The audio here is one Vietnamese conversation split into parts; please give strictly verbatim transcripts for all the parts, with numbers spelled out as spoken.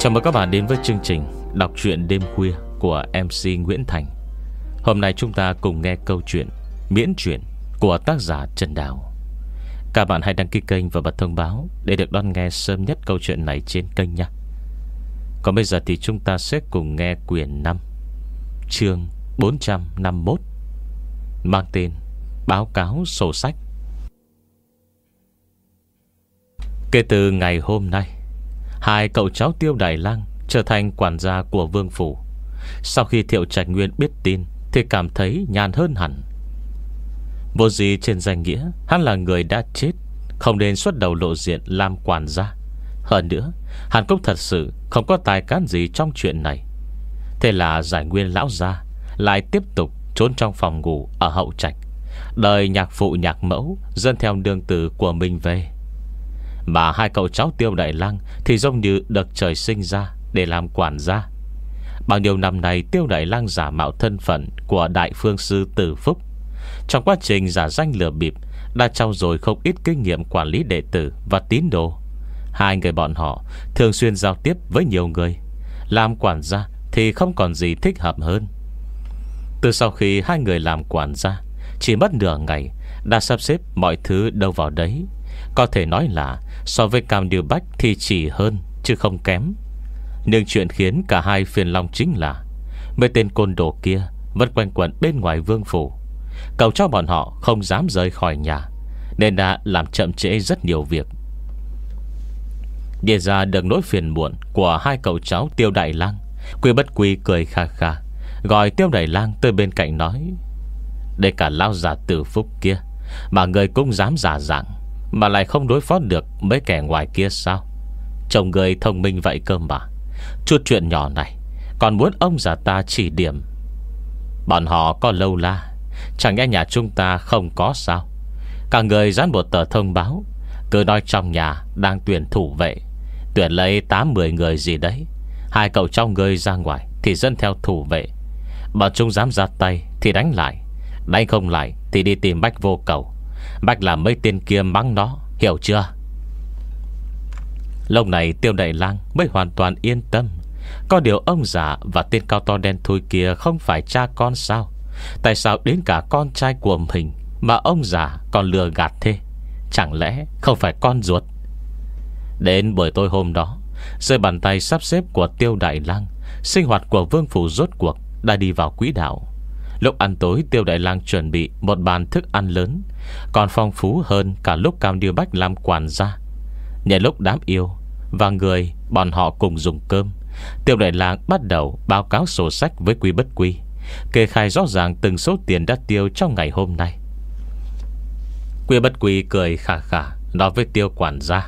Chào mừng các bạn đến với chương trình đọc truyện đêm khuya của em xê Nguyễn Thành. Hôm nay chúng ta cùng nghe câu chuyện miễn truyện của tác giả Trần Đào. Các bạn hãy đăng ký kênh và bật thông báo để được đón nghe sớm nhất câu chuyện này trên kênh nha. Còn bây giờ thì chúng ta sẽ cùng nghe quyển năm, chương bốn trăm năm mươi mốt, mang tên Báo cáo sổ sách. Kể từ ngày hôm nay, hai cậu cháu Tiêu Đại Lang trở thành quản gia của vương phủ. Sau khi Thiệu Trạch Nguyên biết tin thì cảm thấy nhàn hơn hẳn. Vô gì trên danh nghĩa hắn là người đã chết, không nên xuất đầu lộ diện làm quản gia. Hơn nữa, hắn cũng thật sự không có tài cán gì trong chuyện này. Thế là Giải Nguyên lão gia lại tiếp tục trốn trong phòng ngủ ở hậu trạch, đợi nhạc phụ nhạc mẫu dẫn theo nương tử của mình về. Mà hai cậu cháu Tiêu Đại Lang thì giống như được trời sinh ra để làm quản gia. Bao nhiêu năm nay, Tiêu Đại Lang giả mạo thân phận của đại phương sư Tử Phúc. Trong quá trình giả danh lừa bịp, đã trau dồi không ít kinh nghiệm quản lý đệ tử và tín đồ. Hai người bọn họ thường xuyên giao tiếp với nhiều người. Làm quản gia thì không còn gì thích hợp hơn. Từ sau khi hai người làm quản gia, chỉ mất nửa ngày đã sắp xếp mọi thứ đâu vào đấy. Có thể nói là so với Cam Điêu Bách thì chỉ hơn chứ không kém. Nhưng chuyện khiến cả hai phiền lòng chính là mấy tên côn đồ kia vẫn quanh quẩn bên ngoài vương phủ. Cậu cho bọn họ không dám rời khỏi nhà, nên đã làm chậm trễ rất nhiều việc. Để ra được nỗi phiền muộn của hai cậu cháu Tiêu Đại Lang, Quy Bất Quy cười kha kha, gọi Tiêu Đại Lang tới bên cạnh nói: "Đây cả lão già Tử Phúc kia mà người cũng dám giả dạng, mà lại không đối phó được mấy kẻ ngoài kia sao? Chồng người thông minh vậy cơ mà. Chút chuyện nhỏ này còn muốn ông già ta chỉ điểm. Bọn họ có lâu la, chẳng nghe nhà chúng ta không có sao? Cả người dán một tờ thông báo, cứ nói trong nhà đang tuyển thủ vệ, tuyển lấy tám mười người gì đấy. Hai cậu trong người ra ngoài thì dẫn theo thủ vệ. Bọn chúng dám ra tay thì đánh lại, đánh không lại thì đi tìm Bách Vô Cầu. Bách làm mấy tên kia mắng nó, hiểu chưa?" Lúc này Tiêu Đại Lang mới hoàn toàn yên tâm. Có điều ông già và tên cao to đen thui kia không phải cha con sao? Tại sao đến cả con trai của mình mà ông già còn lừa gạt thế? Chẳng lẽ không phải con ruột? Đến buổi tối hôm đó, dưới bàn tay sắp xếp của Tiêu Đại Lang, sinh hoạt của vương phủ rốt cuộc đã đi vào quỹ đạo. Lúc ăn tối, Tiêu Đại Lang chuẩn bị một bàn thức ăn lớn, còn phong phú hơn cả lúc Cam Điêu Bách làm quản gia. Nhân lúc đám yêu và người bọn họ cùng dùng cơm, Tiêu Đại Lang bắt đầu báo cáo sổ sách với Quy Bất Quy, kê khai rõ ràng từng số tiền đã tiêu trong ngày hôm nay. Quy Bất Quy cười khà khà nói với Tiêu quản gia: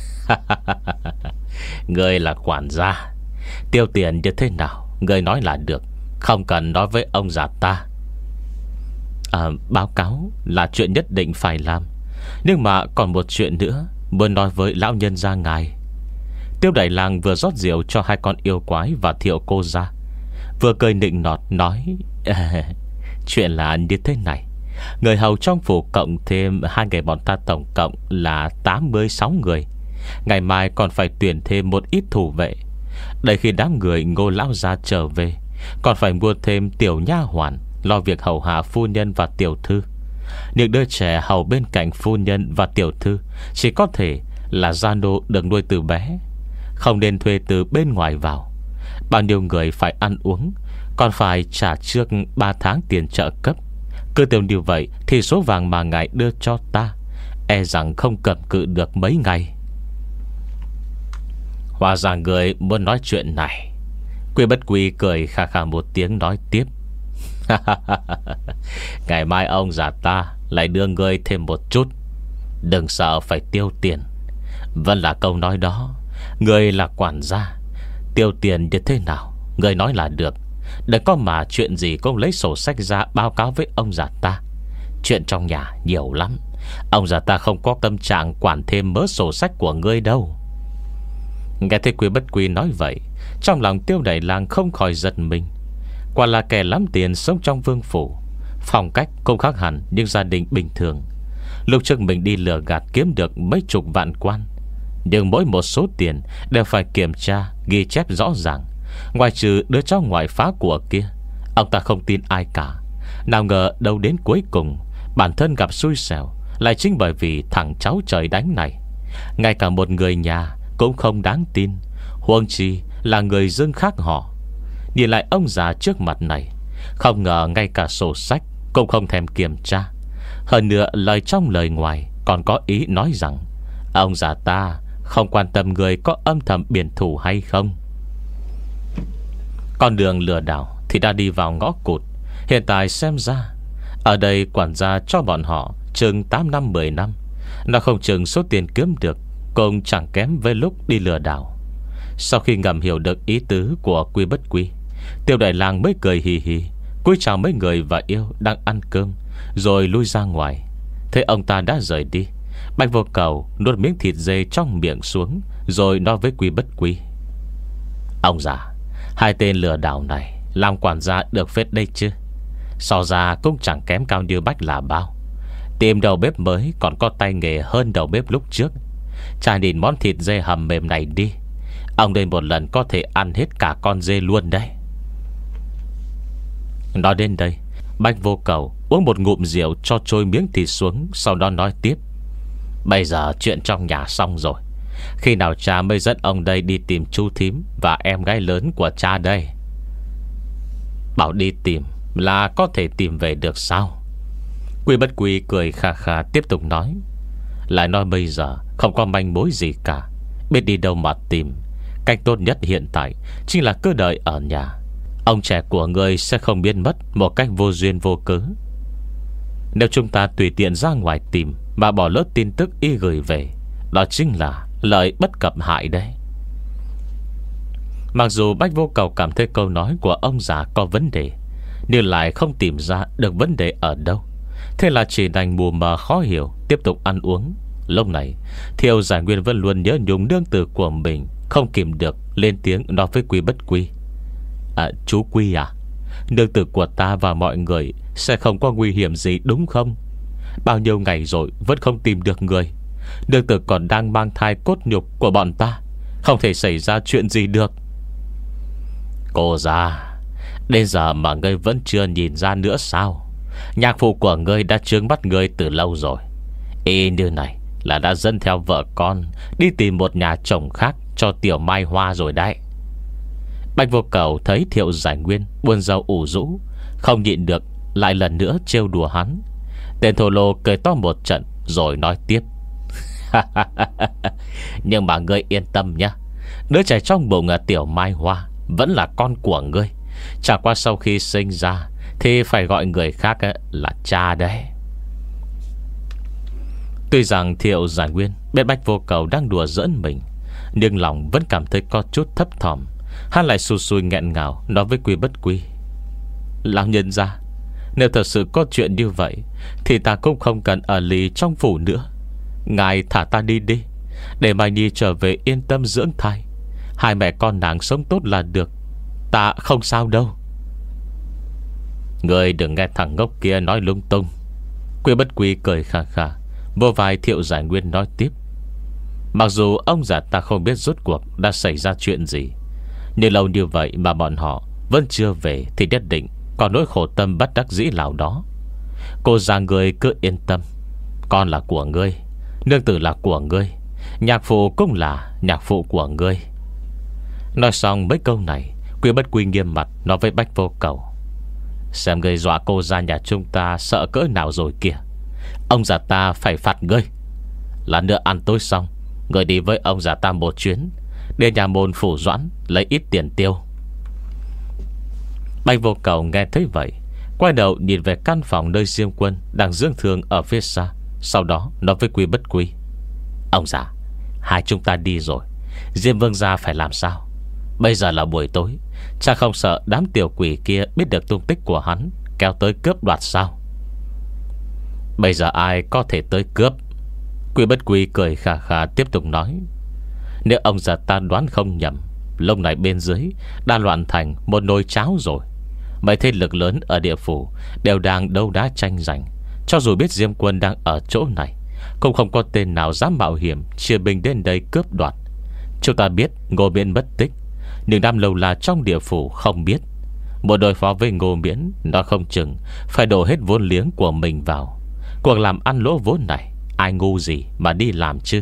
"Người là quản gia, tiêu tiền như thế nào người nói là được, không cần nói với ông già ta." À, báo cáo là chuyện nhất định phải làm, nhưng mà còn một chuyện nữa muốn nói với lão nhân gia ngài. Tiêu Đại Lang vừa rót rượu cho hai con yêu quái và Thiệu cô ra, vừa cười nịnh nọt nói: à, "Chuyện là như thế này, người hầu trong phủ cộng thêm hai người bọn ta, tổng cộng là tám mươi sáu người. Ngày mai còn phải tuyển thêm một ít thủ vệ. Đợi khi đám người Ngô lão gia trở về, còn phải mua thêm tiểu nha hoàn lo việc hầu hạ phu nhân và tiểu thư. Những đứa trẻ hầu bên cạnh phu nhân và tiểu thư chỉ có thể là gia nô được nuôi từ bé, không nên thuê từ bên ngoài vào. Bao nhiêu người phải ăn uống, còn phải trả trước ba tháng tiền trợ cấp. Cứ tiêu như vậy thì số vàng mà ngài đưa cho ta e rằng không cầm cự được mấy ngày." Hóa ra người muốn nói chuyện này. Quy Bất Quy cười khà khà một tiếng nói tiếp: "Ngày mai ông già ta lại đưa ngươi thêm một chút, đừng sợ phải tiêu tiền. Vẫn là câu nói đó, ngươi là quản gia, tiêu tiền như thế nào ngươi nói là được. Đừng có mà chuyện gì cũng lấy sổ sách ra báo cáo với ông già ta. Chuyện trong nhà nhiều lắm, ông già ta không có tâm trạng quản thêm mớ sổ sách của ngươi đâu." Nghe thấy Quy Bất Quy nói vậy, trong lòng Tiêu Đại Lang không khỏi giật mình. Quả là kẻ lắm tiền sống trong vương phủ, phong cách không khác hẳn những gia đình bình thường. Lúc trước mình đi lừa gạt kiếm được mấy chục vạn quan, Nhưng mỗi một số tiền đều phải kiểm tra, ghi chép rõ ràng. Ngoài trừ đứa cháu ngoại phá của kia, ông ta không tin ai cả. Nào ngờ đâu đến cuối cùng bản thân gặp xui xẻo lại chính bởi vì thằng cháu trời đánh này. Ngay cả một người nhà cũng không đáng tin, huống chi là người dân khác họ. Nhìn lại ông già trước mặt này, không ngờ ngay cả sổ sách cũng không thèm kiểm tra. Hơn nữa lời trong lời ngoài còn có ý nói rằng ông già ta không quan tâm người có âm thầm biển thủ hay không. Con đường lừa đảo thì đã đi vào ngõ cụt. Hiện tại xem ra ở đây quản gia cho bọn họ chừng tám năm mười năm. Nó không chừng số tiền kiếm được cũng chẳng kém với lúc đi lừa đảo. Sau khi ngầm hiểu được ý tứ của Quy Bất Quy, Tiêu Đại Lang mới cười hì hì, cúi chào mấy người và yêu đang ăn cơm, rồi lui ra ngoài. Thế ông ta đã rời đi, Bạch Vô Cầu nuốt miếng thịt dê trong miệng xuống, rồi nói với Quy Bất Quy: ông già, hai tên lừa đảo này làm quản gia được phết đây chứ. So ra cũng chẳng kém Cao Như Bách là bao. Tìm đầu bếp mới còn có tay nghề hơn đầu bếp lúc trước. Trả nhìn món thịt dê hầm mềm này đi, ông đây một lần có thể ăn hết cả con dê luôn đấy. Nói đến đây, Bạch Vô Cầu uống một ngụm rượu cho trôi miếng thịt xuống, sau đó nói tiếp: bây giờ chuyện trong nhà xong rồi. Khi nào cha mới dẫn ông đây đi tìm chú thím và em gái lớn của cha đây? Bảo đi tìm là có thể tìm về được sao? Quy Bất Quy cười khà khà tiếp tục nói: lại nói bây giờ không có manh mối gì cả, biết đi đâu mà tìm. Cách tốt nhất hiện tại chính là cứ đợi ở nhà. Ông trẻ của ngươi sẽ không biến mất một cách vô duyên vô cớ. Nếu chúng ta tùy tiện ra ngoài tìm mà bỏ lỡ tin tức y gửi về, đó chính là lợi bất cập hại đấy. Mặc dù Bách Vô Cầu cảm thấy câu nói của ông già có vấn đề, nhưng lại không tìm ra được vấn đề ở đâu. Thế là chỉ đành mù mờ khó hiểu tiếp tục ăn uống. Lúc này Thiệu Giải Nguyên vẫn luôn nhớ nhung nương tử của mình, không kìm được lên tiếng nói với Quy Bất Quy: à, chú Quy à, nương tử của ta và mọi người sẽ không có nguy hiểm gì đúng không? Bao nhiêu ngày rồi vẫn không tìm được người. Nương tử còn đang mang thai cốt nhục của bọn ta, không thể xảy ra chuyện gì được. Cô già, đến giờ mà ngươi vẫn chưa nhìn ra nữa sao? Nhạc phụ của ngươi đã trướng mắt ngươi từ lâu rồi. Y như này là đã dẫn theo vợ con đi tìm một nhà chồng khác cho tiểu Mai Hoa rồi đấy. Bạch Vô Cầu thấy Thiệu Giải Nguyên buồn rầu ủ rũ, không nhịn được lại lần nữa trêu đùa hắn. Tên thô lô cười to một trận rồi nói tiếp: nhưng mà ngươi yên tâm nhé, đứa trẻ trong bụng tiểu Mai Hoa vẫn là con của ngươi. Chả qua sau khi sinh ra thì phải gọi người khác là cha đấy. Tuy rằng Thiệu Giải Nguyên biết Bạch Vô Cầu đang đùa giỡn mình, nhưng lòng vẫn cảm thấy có chút thấp thỏm. Hắn lại xù xùi nghẹn ngào nói với Quy Bất Quy: lão nhân ra, nếu thật sự có chuyện như vậy thì ta cũng không cần ở lì trong phủ nữa. Ngài thả ta đi đi, để Mai Nhi trở về yên tâm dưỡng thai. Hai mẹ con nàng sống tốt là được, ta không sao đâu. Ngươi đừng nghe thằng ngốc kia nói lung tung. Quy Bất Quy cười khà khà vô vai Thiệu Giải Nguyên nói tiếp: mặc dù ông già ta không biết rốt cuộc đã xảy ra chuyện gì, nhưng lâu như vậy mà bọn họ vẫn chưa về thì nhất định có nỗi khổ tâm bất đắc dĩ nào đó. Cô già người cứ yên tâm, con là của ngươi, nương tử là của ngươi, nhạc phụ cũng là nhạc phụ của ngươi. Nói xong mấy câu này, Quy Bất Quy nghiêm mặt nói với Bách Vô Cầu: xem ngươi dọa cô ra nhà chúng ta sợ cỡ nào rồi kìa. Ông già ta phải phạt ngươi. Là nữa ăn tối xong, ngươi đi với ông già ta một chuyến đến nhà môn phủ Doãn lấy ít tiền tiêu. Bạch Vô Cầu nghe thấy vậy, quay đầu nhìn về căn phòng nơi Diêm Quân đang dưỡng thương ở phía xa, sau đó nói với Quy Bất Quy: ông già, hai chúng ta đi rồi, Diêm Vương gia phải làm sao? Bây giờ là buổi tối, cha không sợ đám tiểu quỷ kia biết được tung tích của hắn, kéo tới cướp đoạt sao? Bây giờ ai có thể tới cướp? Quy Bất Quy cười khà khà tiếp tục nói: nếu ông già ta đoán không nhầm, lúc này bên dưới đã loạn thành một nồi cháo rồi. Mấy thế lực lớn ở địa phủ đều đang đấu đá tranh giành. Cho dù biết Diêm Quân đang ở chỗ này, cũng không có tên nào dám mạo hiểm chia binh đến đây cướp đoạt. Chúng ta biết Ngô Miễn mất tích, nhưng Nam Lâu La trong địa phủ không biết. Một đối phó với Ngô Miễn, nó không chừng phải đổ hết vốn liếng của mình vào. Cuộc làm ăn lỗ vốn này, ai ngu gì mà đi làm chứ.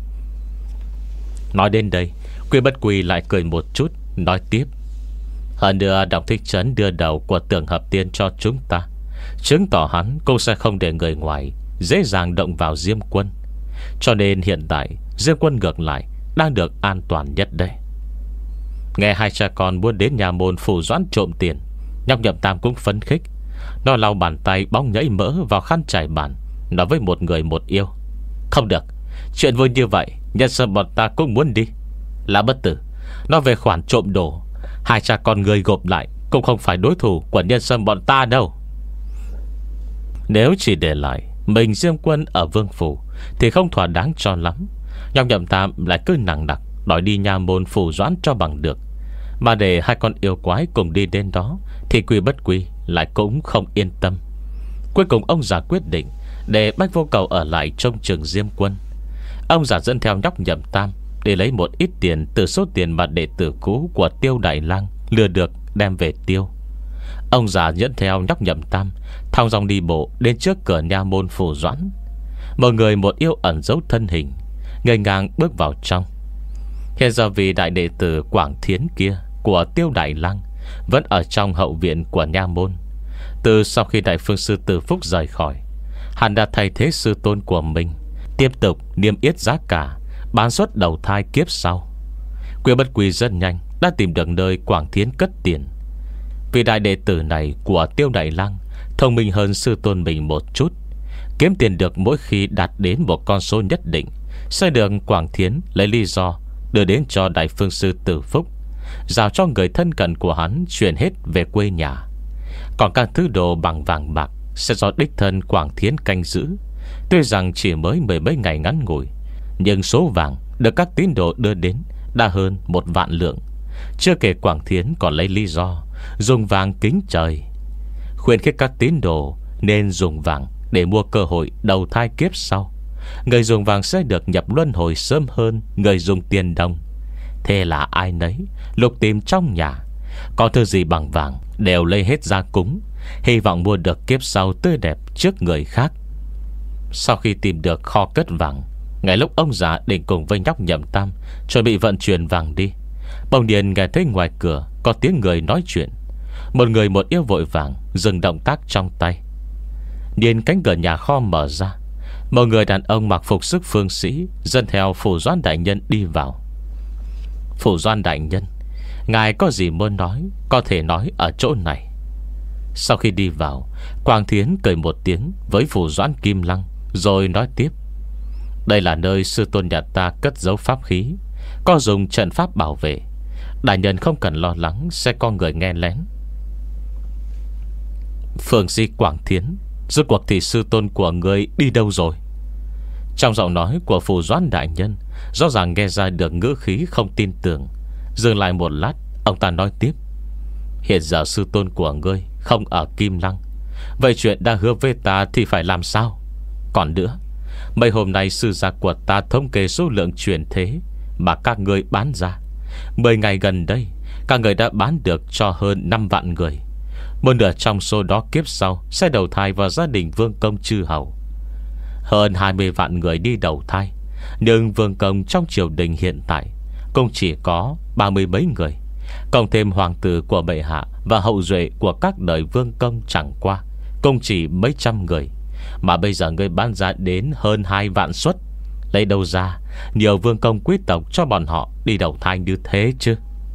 Nói đến đây, Quy Bất Quy lại cười một chút, nói tiếp: hơn nữa Đổng Thích Trấn đưa đầu của Tưởng Hợp Tiên cho chúng ta, chứng tỏ hắn cũng sẽ không để người ngoài dễ dàng động vào Diêm Quân. Cho nên hiện tại Diêm Quân ngược lại đang được an toàn nhất đây. Nghe hai cha con muốn đến nhà môn Phủ Doãn trộm tiền, Nhóc Nhậm Tam cũng phấn khích. Nó lau bàn tay bóng nhảy mỡ vào khăn trải bàn, nói với một người một yêu: không được, chuyện vui như vậy Nhân Sơn bọn ta cũng muốn đi. Là Bất Tử, nó về khoản trộm đồ, hai cha con người gộp lại cũng không phải đối thủ của Nhân Sơn bọn ta đâu. Nếu chỉ để lại mình Diêm Quân ở Vương Phủ thì không thỏa đáng cho lắm. Nhóc Nhậm Tam lại cứ nặng nặc đòi đi nhà môn Phủ Doãn cho bằng được. Mà để hai con yêu quái cùng đi đến đó thì Quy Bất Quy lại cũng không yên tâm. Cuối cùng ông già quyết định để Bách Vô Cầu ở lại trong trường Diêm Quân. Ông già dẫn theo Nhóc Nhậm Tam để lấy một ít tiền từ số tiền mà đệ tử cũ của Tiêu Đại Lang lừa được đem về tiêu. Ông già dẫn theo Nhóc Nhậm Tam thong dong đi bộ đến trước cửa nha môn Phủ Doãn. Một người một yêu ẩn giấu thân hình, ngây ngang bước vào trong. Hiện giờ vì đại đệ tử Quảng Thiến kia của Tiêu Đại Lang vẫn ở trong hậu viện của nha môn. Từ sau khi đại phương sư Từ Phúc rời khỏi, hắn đã thay thế sư tôn của mình, tiếp tục niêm yết giá cả, bán suất đầu thai kiếp sau. Quy Bất Quy rất nhanh đã tìm được nơi Quảng Thiến cất tiền. Vì đại đệ tử này của Tiêu Đại Lang thông minh hơn sư tôn mình một chút, kiếm tiền được mỗi khi đạt đến một con số nhất định sẽ được Quảng Thiến lấy lý do đưa đến cho đại phương sư Từ Phúc, giao cho người thân cận của hắn chuyển hết về quê nhà. Còn các thứ đồ bằng vàng bạc sẽ do đích thân Quảng Thiến canh giữ. Tuy rằng chỉ mới mười mấy ngày ngắn ngủi, nhưng số vàng được các tín đồ đưa đến đã hơn một vạn lượng. Chưa kể Quảng Thiến còn lấy lý do dùng vàng kính trời, khuyến khích các tín đồ nên dùng vàng để mua cơ hội đầu thai kiếp sau. Người dùng vàng sẽ được nhập luân hồi sớm hơn người dùng tiền đồng. Thế là ai nấy lục tìm trong nhà, có thứ gì bằng vàng đều lấy hết ra cúng, hy vọng mua được kiếp sau tươi đẹp trước người khác. Sau khi tìm được kho cất vàng, ngay lúc ông già định cùng với Nhóc Nhậm Tam chuẩn bị vận chuyển vàng đi, bỗng nhiên nghe thấy ngoài cửa có tiếng người nói chuyện. Một người một yêu vội vàng dừng động tác trong tay. Nhìn cánh cửa nhà kho mở ra, một người đàn ông mặc phục sức phương sĩ dẫn theo Phủ Doãn đại nhân đi vào. Phủ Doãn đại nhân, ngài có gì muốn nói có thể nói ở chỗ này. Sau khi đi vào, Quảng Thiến cười một tiếng với Phủ Doãn Kim Lăng, rồi nói tiếp: đây là nơi sư tôn nhà ta cất giấu pháp khí, có dùng trận pháp bảo vệ. Đại nhân không cần lo lắng sẽ có người nghe lén. Phương sĩ Quảng Thiến, rốt cuộc thì sư tôn của người đi đâu rồi? Trong giọng nói của Phủ Doãn đại nhân rõ ràng nghe ra được ngữ khí không tin tưởng. Dừng lại một lát, ông ta nói tiếp: hiện giờ sư tôn của ngươi không ở Kim Lăng, vậy chuyện đã hứa với ta thì phải làm sao? Còn nữa, mấy hôm nay sư gia của ta thống kê số lượng chuyển thế mà các ngươi bán ra. Mười ngày gần đây, các người đã bán được cho hơn năm vạn người. Một nửa trong số đó kiếp sau sẽ đầu thai vào gia đình vương công chư hầu. Hơn hai mươi vạn người đi đầu thai, nhưng vương công trong triều đình hiện tại cũng chỉ có ba mươi mấy người. Cộng thêm hoàng tử của bệ hạ và hậu duệ của các đời vương công chẳng qua cũng chỉ mấy trăm người. Mà bây giờ người bán ra đến hơn hai vạn suất, lấy đâu ra nhiều vương công quý tộc cho bọn họ đi đầu thai như thế chứ?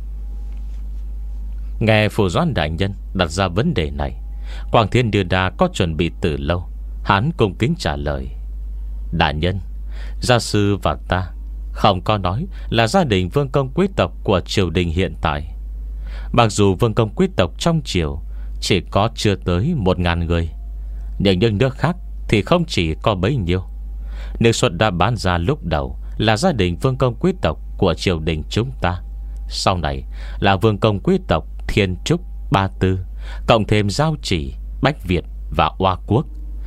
Nghe Phủ Doãn đại nhân đặt ra vấn đề này, Quảng Thiên Đưa Đa có chuẩn bị từ lâu. Hắn cung kính trả lời: đại nhân, gia sư và ta không có nói là gia đình vương công quý tộc của triều đình hiện tại. Mặc dù vương công quý tộc trong triều chỉ có chưa tới một ngàn người, nhưng những nước khác thì không chỉ có bấy nhiêu. Nước xuất đã bán ra lúc đầu là gia đình vương công quý tộc của triều đình chúng ta. Sau này là vương công quý tộc Thiên Trúc, Ba Tư, cộng thêm Giao Chỉ, Bách Việt và Oa Quốc.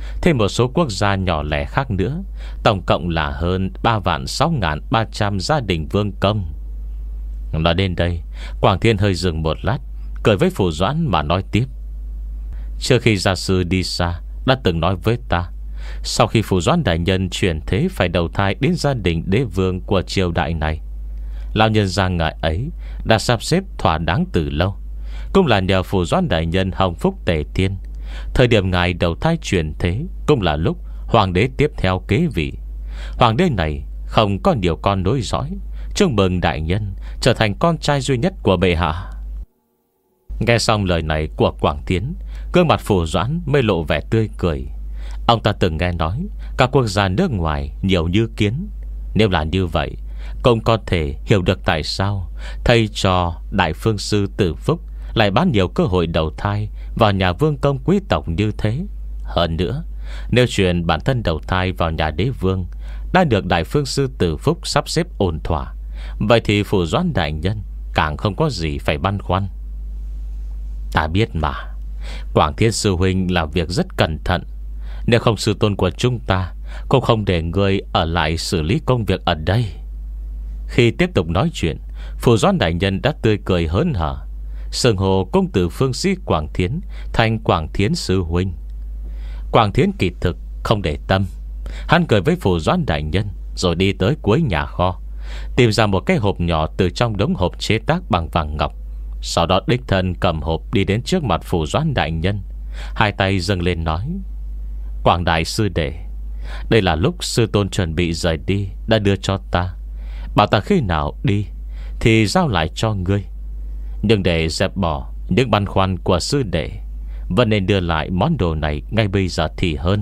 thêm một số quốc gia nhỏ lẻ khác nữa. Tổng cộng là hơn ba vạn sáu ngàn ba trăm gia đình vương công. Nói đến đây, Quảng Thiên hơi dừng một lát, cười với Phủ Doãn mà nói tiếp. Trước khi gia sư đi xa đã từng nói với ta, sau khi Phủ Doãn đại nhân chuyển thế phải đầu thai đến gia đình đế vương của triều đại này, lão nhân gia ngài ấy đã sắp xếp thỏa đáng từ lâu, cũng là nhờ Phủ Doãn đại nhân hồng phúc tề thiên. Thời điểm ngài đầu thai chuyển thế cũng là lúc hoàng đế tiếp theo kế vị. Hoàng đế này không có nhiều con nối dõi, chúc mừng đại nhân trở thành con trai duy nhất của bệ hạ. Nghe xong lời này của Quảng Thiến, gương mặt Phủ Doãn mới lộ vẻ tươi cười. Ông ta từng nghe nói các quốc gia nước ngoài nhiều như kiến. Nếu là như vậy, cũng có thể hiểu được tại sao thầy trò Đại Phương Sư Tử Phúc lại bán nhiều cơ hội đầu thai vào nhà vương công quý tộc như thế. Hơn nữa, nếu chuyện bản thân đầu thai vào nhà đế vương đã được Đại Phương Sư Tử Phúc sắp xếp ổn thỏa, vậy thì Phủ Doãn đại nhân càng không có gì phải băn khoăn. Ta biết mà, Quảng Thiên sư huynh làm việc rất cẩn thận. Nếu không, sư tôn của chúng ta cũng không để người ở lại xử lý công việc ở đây. Khi tiếp tục nói chuyện, Phủ Doãn đại nhân đã tươi cười hớn hở, xưng hô công tử phương sĩ Quảng Thiến thành Quảng Thiến sư huynh. Quảng Thiến kỳ thực không để tâm. Hắn cười với Phủ Doãn đại nhân, rồi đi tới cuối nhà kho, tìm ra một cái hộp nhỏ từ trong đống hộp chế tác bằng vàng ngọc. Sau đó đích thân cầm hộp đi đến trước mặt Phủ Doãn đại nhân, hai tay dâng lên nói: Quảng đại sư đệ, đây là lúc sư tôn chuẩn bị rời đi đã đưa cho ta, bảo ta khi nào đi thì giao lại cho ngươi. Nhưng để dẹp bỏ những băn khoăn của sư đệ, vẫn nên đưa lại món đồ này ngay bây giờ thì hơn.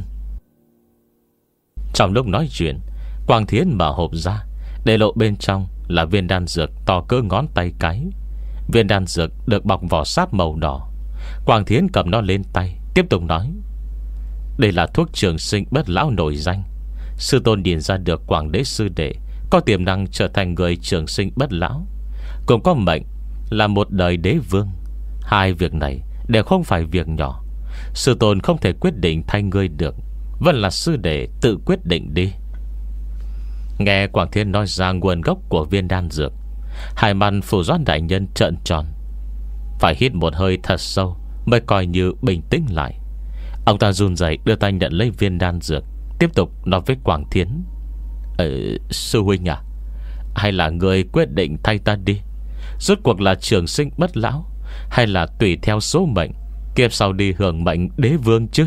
Trong lúc nói chuyện, Quảng Thiến mở hộp ra, để lộ bên trong là viên đan dược to cỡ ngón tay cái. Viên đan dược được bọc vỏ sáp màu đỏ. Quảng Thiến cầm nó lên tay, tiếp tục nói: Đây là thuốc trường sinh bất lão nổi danh. Sư tôn nhìn ra được Quảng đế sư đệ có tiềm năng trở thành người trường sinh bất lão, cũng có mệnh là một đời đế vương. Hai việc này đều không phải việc nhỏ. Sư tôn không thể quyết định thay ngươi được, vẫn là sư đệ tự quyết định đi. Nghe Quảng Thiên nói ra nguồn gốc của viên đan dược, hai mắt Phủ Doãn đại nhân trợn tròn, phải hít một hơi thật sâu mới coi như bình tĩnh lại. Ông ta run rẩy đưa tay nhận lấy viên đan dược, tiếp tục nói với Quảng Thiến: ờ, Sư huynh à, hay là người quyết định thay ta đi? Rốt cuộc là trường sinh bất lão, hay là tùy theo số mệnh kiếp sau đi hưởng mệnh đế vương chứ?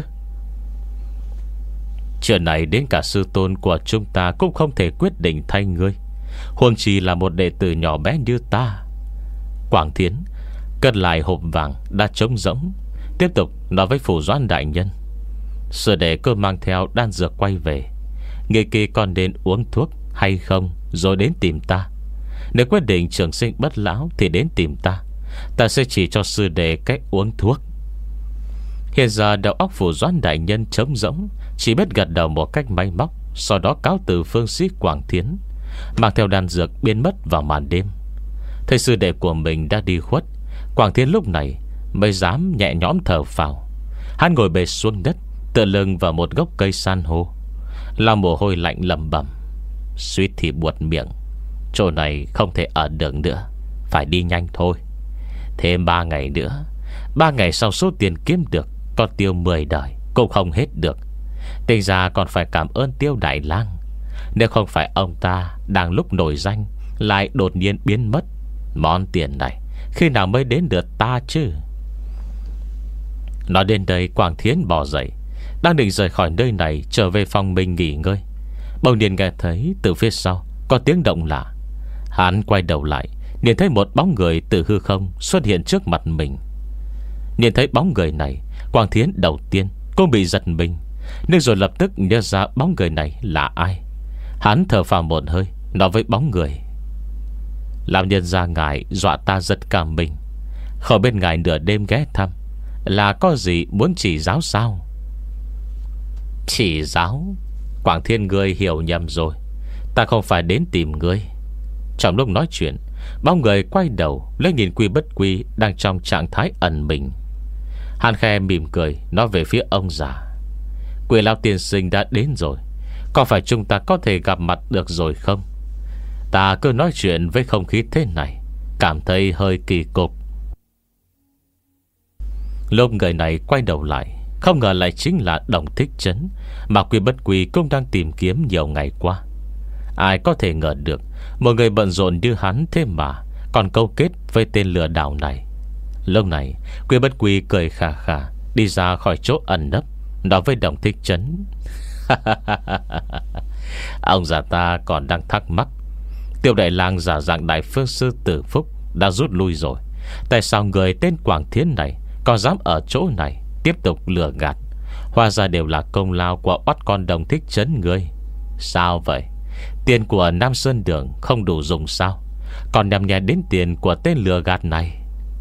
Chuyện này đến cả sư tôn của chúng ta cũng không thể quyết định thay ngươi, huống chi là một đệ tử nhỏ bé như ta. Quảng Thiến cất lại hộp vàng đã trống rỗng, tiếp tục nói với Phủ Doãn đại nhân: Sư đệ cơ mang theo đan dược quay về, người kia còn nên uống thuốc hay không rồi đến tìm ta. Nếu quyết định trường sinh bất lão thì đến tìm ta, ta sẽ chỉ cho sư đệ cách uống thuốc. Hiện giờ đầu óc Phủ Doãn đại nhân trống rỗng, chỉ biết gật đầu một cách máy móc, sau đó cáo từ phương sĩ Quảng Thiến, mang theo đan dược biến mất vào màn đêm. Thấy sư đệ của mình đã đi khuất, Quảng Thiến lúc này mới dám nhẹ nhõm thở phào. Hắn ngồi bệt xuống đất, tựa lưng vào một gốc cây san hô, lau mồ hôi lạnh lẩm bẩm: Suýt thì buột miệng, chỗ này không thể ở được nữa, phải đi nhanh thôi. Thêm ba ngày nữa, Ba ngày sau số tiền kiếm được có tiêu mười đời cũng không hết được. Tính ra còn phải cảm ơn Tiêu Đại Lang. Nếu không phải ông ta đang lúc nổi danh lại đột nhiên biến mất, món tiền này khi nào mới đến được ta chứ? Nói đến đây, Quảng Thiến bò dậy, đang định rời khỏi nơi này trở về phòng mình nghỉ ngơi. Bỗng nhiên nghe thấy từ phía sau có tiếng động lạ. Hắn quay đầu lại, nhìn thấy một bóng người từ hư không xuất hiện trước mặt mình. Nhìn thấy bóng người này, Quảng Thiến đầu tiên cũng bị giật mình, nhưng rồi lập tức nhớ ra bóng người này là ai. Hắn thở phào một hơi, nói với bóng người: Lão nhân gia ngài dọa ta giật cả mình, khỏi bên ngài nửa đêm ghé thăm, là có gì muốn chỉ giáo sao? Chỉ giáo? Quảng Thiên, ngươi hiểu nhầm rồi, ta không phải đến tìm ngươi. Trong lúc nói chuyện, bóng người quay đầu lên nhìn Quy Bất Quy đang trong trạng thái ẩn mình. Hắn khe mỉm cười nói về phía ông già: Quỷ lão tiên sinh đã đến rồi, có phải chúng ta có thể gặp mặt được rồi không? Ta cứ nói chuyện với không khí thế này cảm thấy hơi kỳ cục. Lúc người này quay đầu lại, không ngờ lại chính là Đồng Thích Trấn mà Quy Bất Quy cũng đang tìm kiếm nhiều ngày qua. Ai có thể ngờ được một người bận rộn như hắn thế mà còn câu kết với tên lừa đảo này. Lúc này Quy Bất Quy cười khà khà đi ra khỏi chỗ ẩn nấp, nói với Đồng Thích Trấn: Ông già ta còn đang thắc mắc, Tiêu Đại Lang giả dạng Đại Phương Sư Tử Phúc đã rút lui rồi, tại sao người tên Quảng Thiến này còn dám ở chỗ này tiếp tục lừa gạt? Hóa ra đều là công lao của bắt con Đồng Thích Trấn ngươi. Sao vậy? Tiền của Nam Sơn Đường không đủ dùng sao? Còn nhằm nhẹ đến tiền của tên lừa gạt này.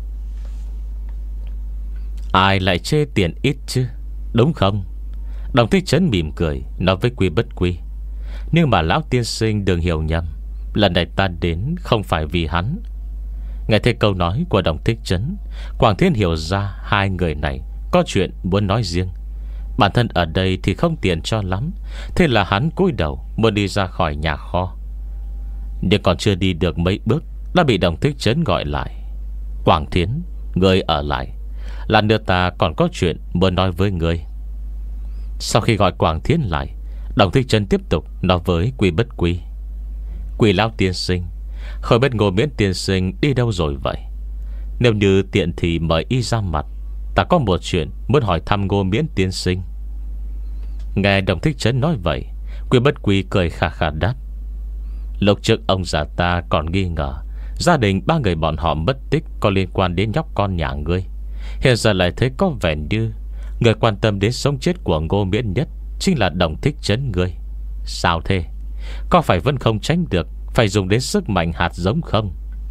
Ai lại chê tiền ít chứ, đúng không? Đồng Thích Trấn mỉm cười nói với Quy Bất Quy: Nhưng mà lão tiên sinh đừng hiểu nhầm, lần này ta đến không phải vì hắn. Nghe thấy câu nói của Đồng Thích Trấn, Quảng Thiên hiểu ra hai người này có chuyện muốn nói riêng. Bản thân ở đây thì không tiện cho lắm, thế là hắn cúi đầu muốn đi ra khỏi nhà kho. Nhưng còn chưa đi được mấy bước đã bị Đồng Thích Trấn gọi lại: Quảng Thiến, ngươi ở lại, lát nữa ta còn có chuyện muốn nói với ngươi. Sau khi gọi Quảng Thiến lại, Đồng Thích Trấn tiếp tục nói với Quy Bất Quy: Quy lão tiên sinh, không biết Ngô Miễn tiên sinh đi đâu rồi vậy? Nếu như tiện thì mời y ra mặt, ta có một chuyện muốn hỏi thăm Ngô Miễn tiên sinh. Nghe Đồng Thích Trấn nói vậy, Quy Bất Quy cười khà khà đáp: Lúc trước ông già ta còn nghi ngờ gia đình ba người bọn họ mất tích có liên quan đến nhóc con nhà ngươi. Hiện giờ lại thấy có vẻ như người quan tâm đến sống chết của Ngô Miễn nhất chính là Đồng Thích Trấn ngươi. Sao thế? Có phải vẫn không tránh được phải dùng đến sức mạnh hạt giống không?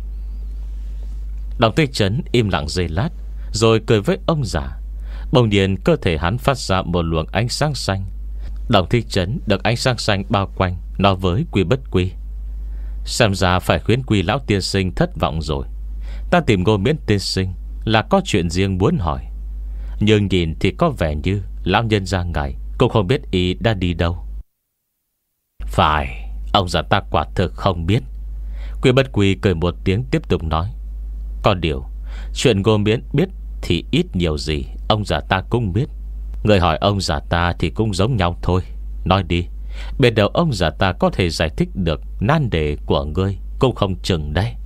Đồng Thích Trấn im lặng giây lát, rồi cười với ông già. Bỗng nhiên cơ thể hắn phát ra một luồng ánh sáng xanh. Đồng Thích Trấn được ánh sáng xanh bao quanh, nói với Quy Bất Quy: Xem ra phải khuyến Quy lão tiên sinh thất vọng rồi. Ta tìm Ngô Miễn tiên sinh là có chuyện riêng muốn hỏi, nhưng nhìn thì có vẻ như lão nhân gia ngài cũng không biết y đã đi đâu. Phải, ông già ta quả thực không biết. Quy Bất Quy cười một tiếng tiếp tục nói: Có điều chuyện Ngô Miễn biết thì ít nhiều gì ông già ta cũng biết. Người hỏi ông già ta thì cũng giống nhau thôi. Nói đi, bên đầu ông già ta có thể giải thích được nan đề của ngươi cũng không chừng đấy.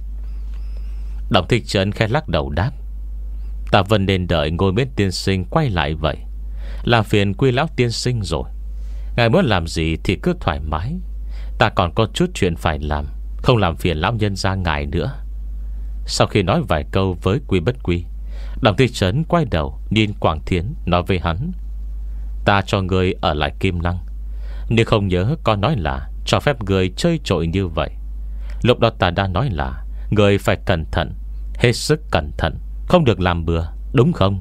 Đồng Thích Trấn khẽ lắc đầu đáp: Ta vẫn nên đợi Ngô Miễn tiên sinh quay lại vậy. Làm phiền Quy lão tiên sinh rồi. Ngài muốn làm gì thì cứ thoải mái, ta còn có chút chuyện phải làm, không làm phiền lão nhân gia ngài nữa. Sau khi nói vài câu với Quy Bất Quy, Đồng Thích Trấn quay đầu nhìn Quảng Thiến, nói với hắn: Ta cho ngươi ở lại Kim Lăng, nhưng không nhớ có nói là cho phép ngươi chơi trội như vậy. Lúc đó ta đã nói là ngươi phải cẩn thận, hết sức cẩn thận, không được làm bừa, đúng không?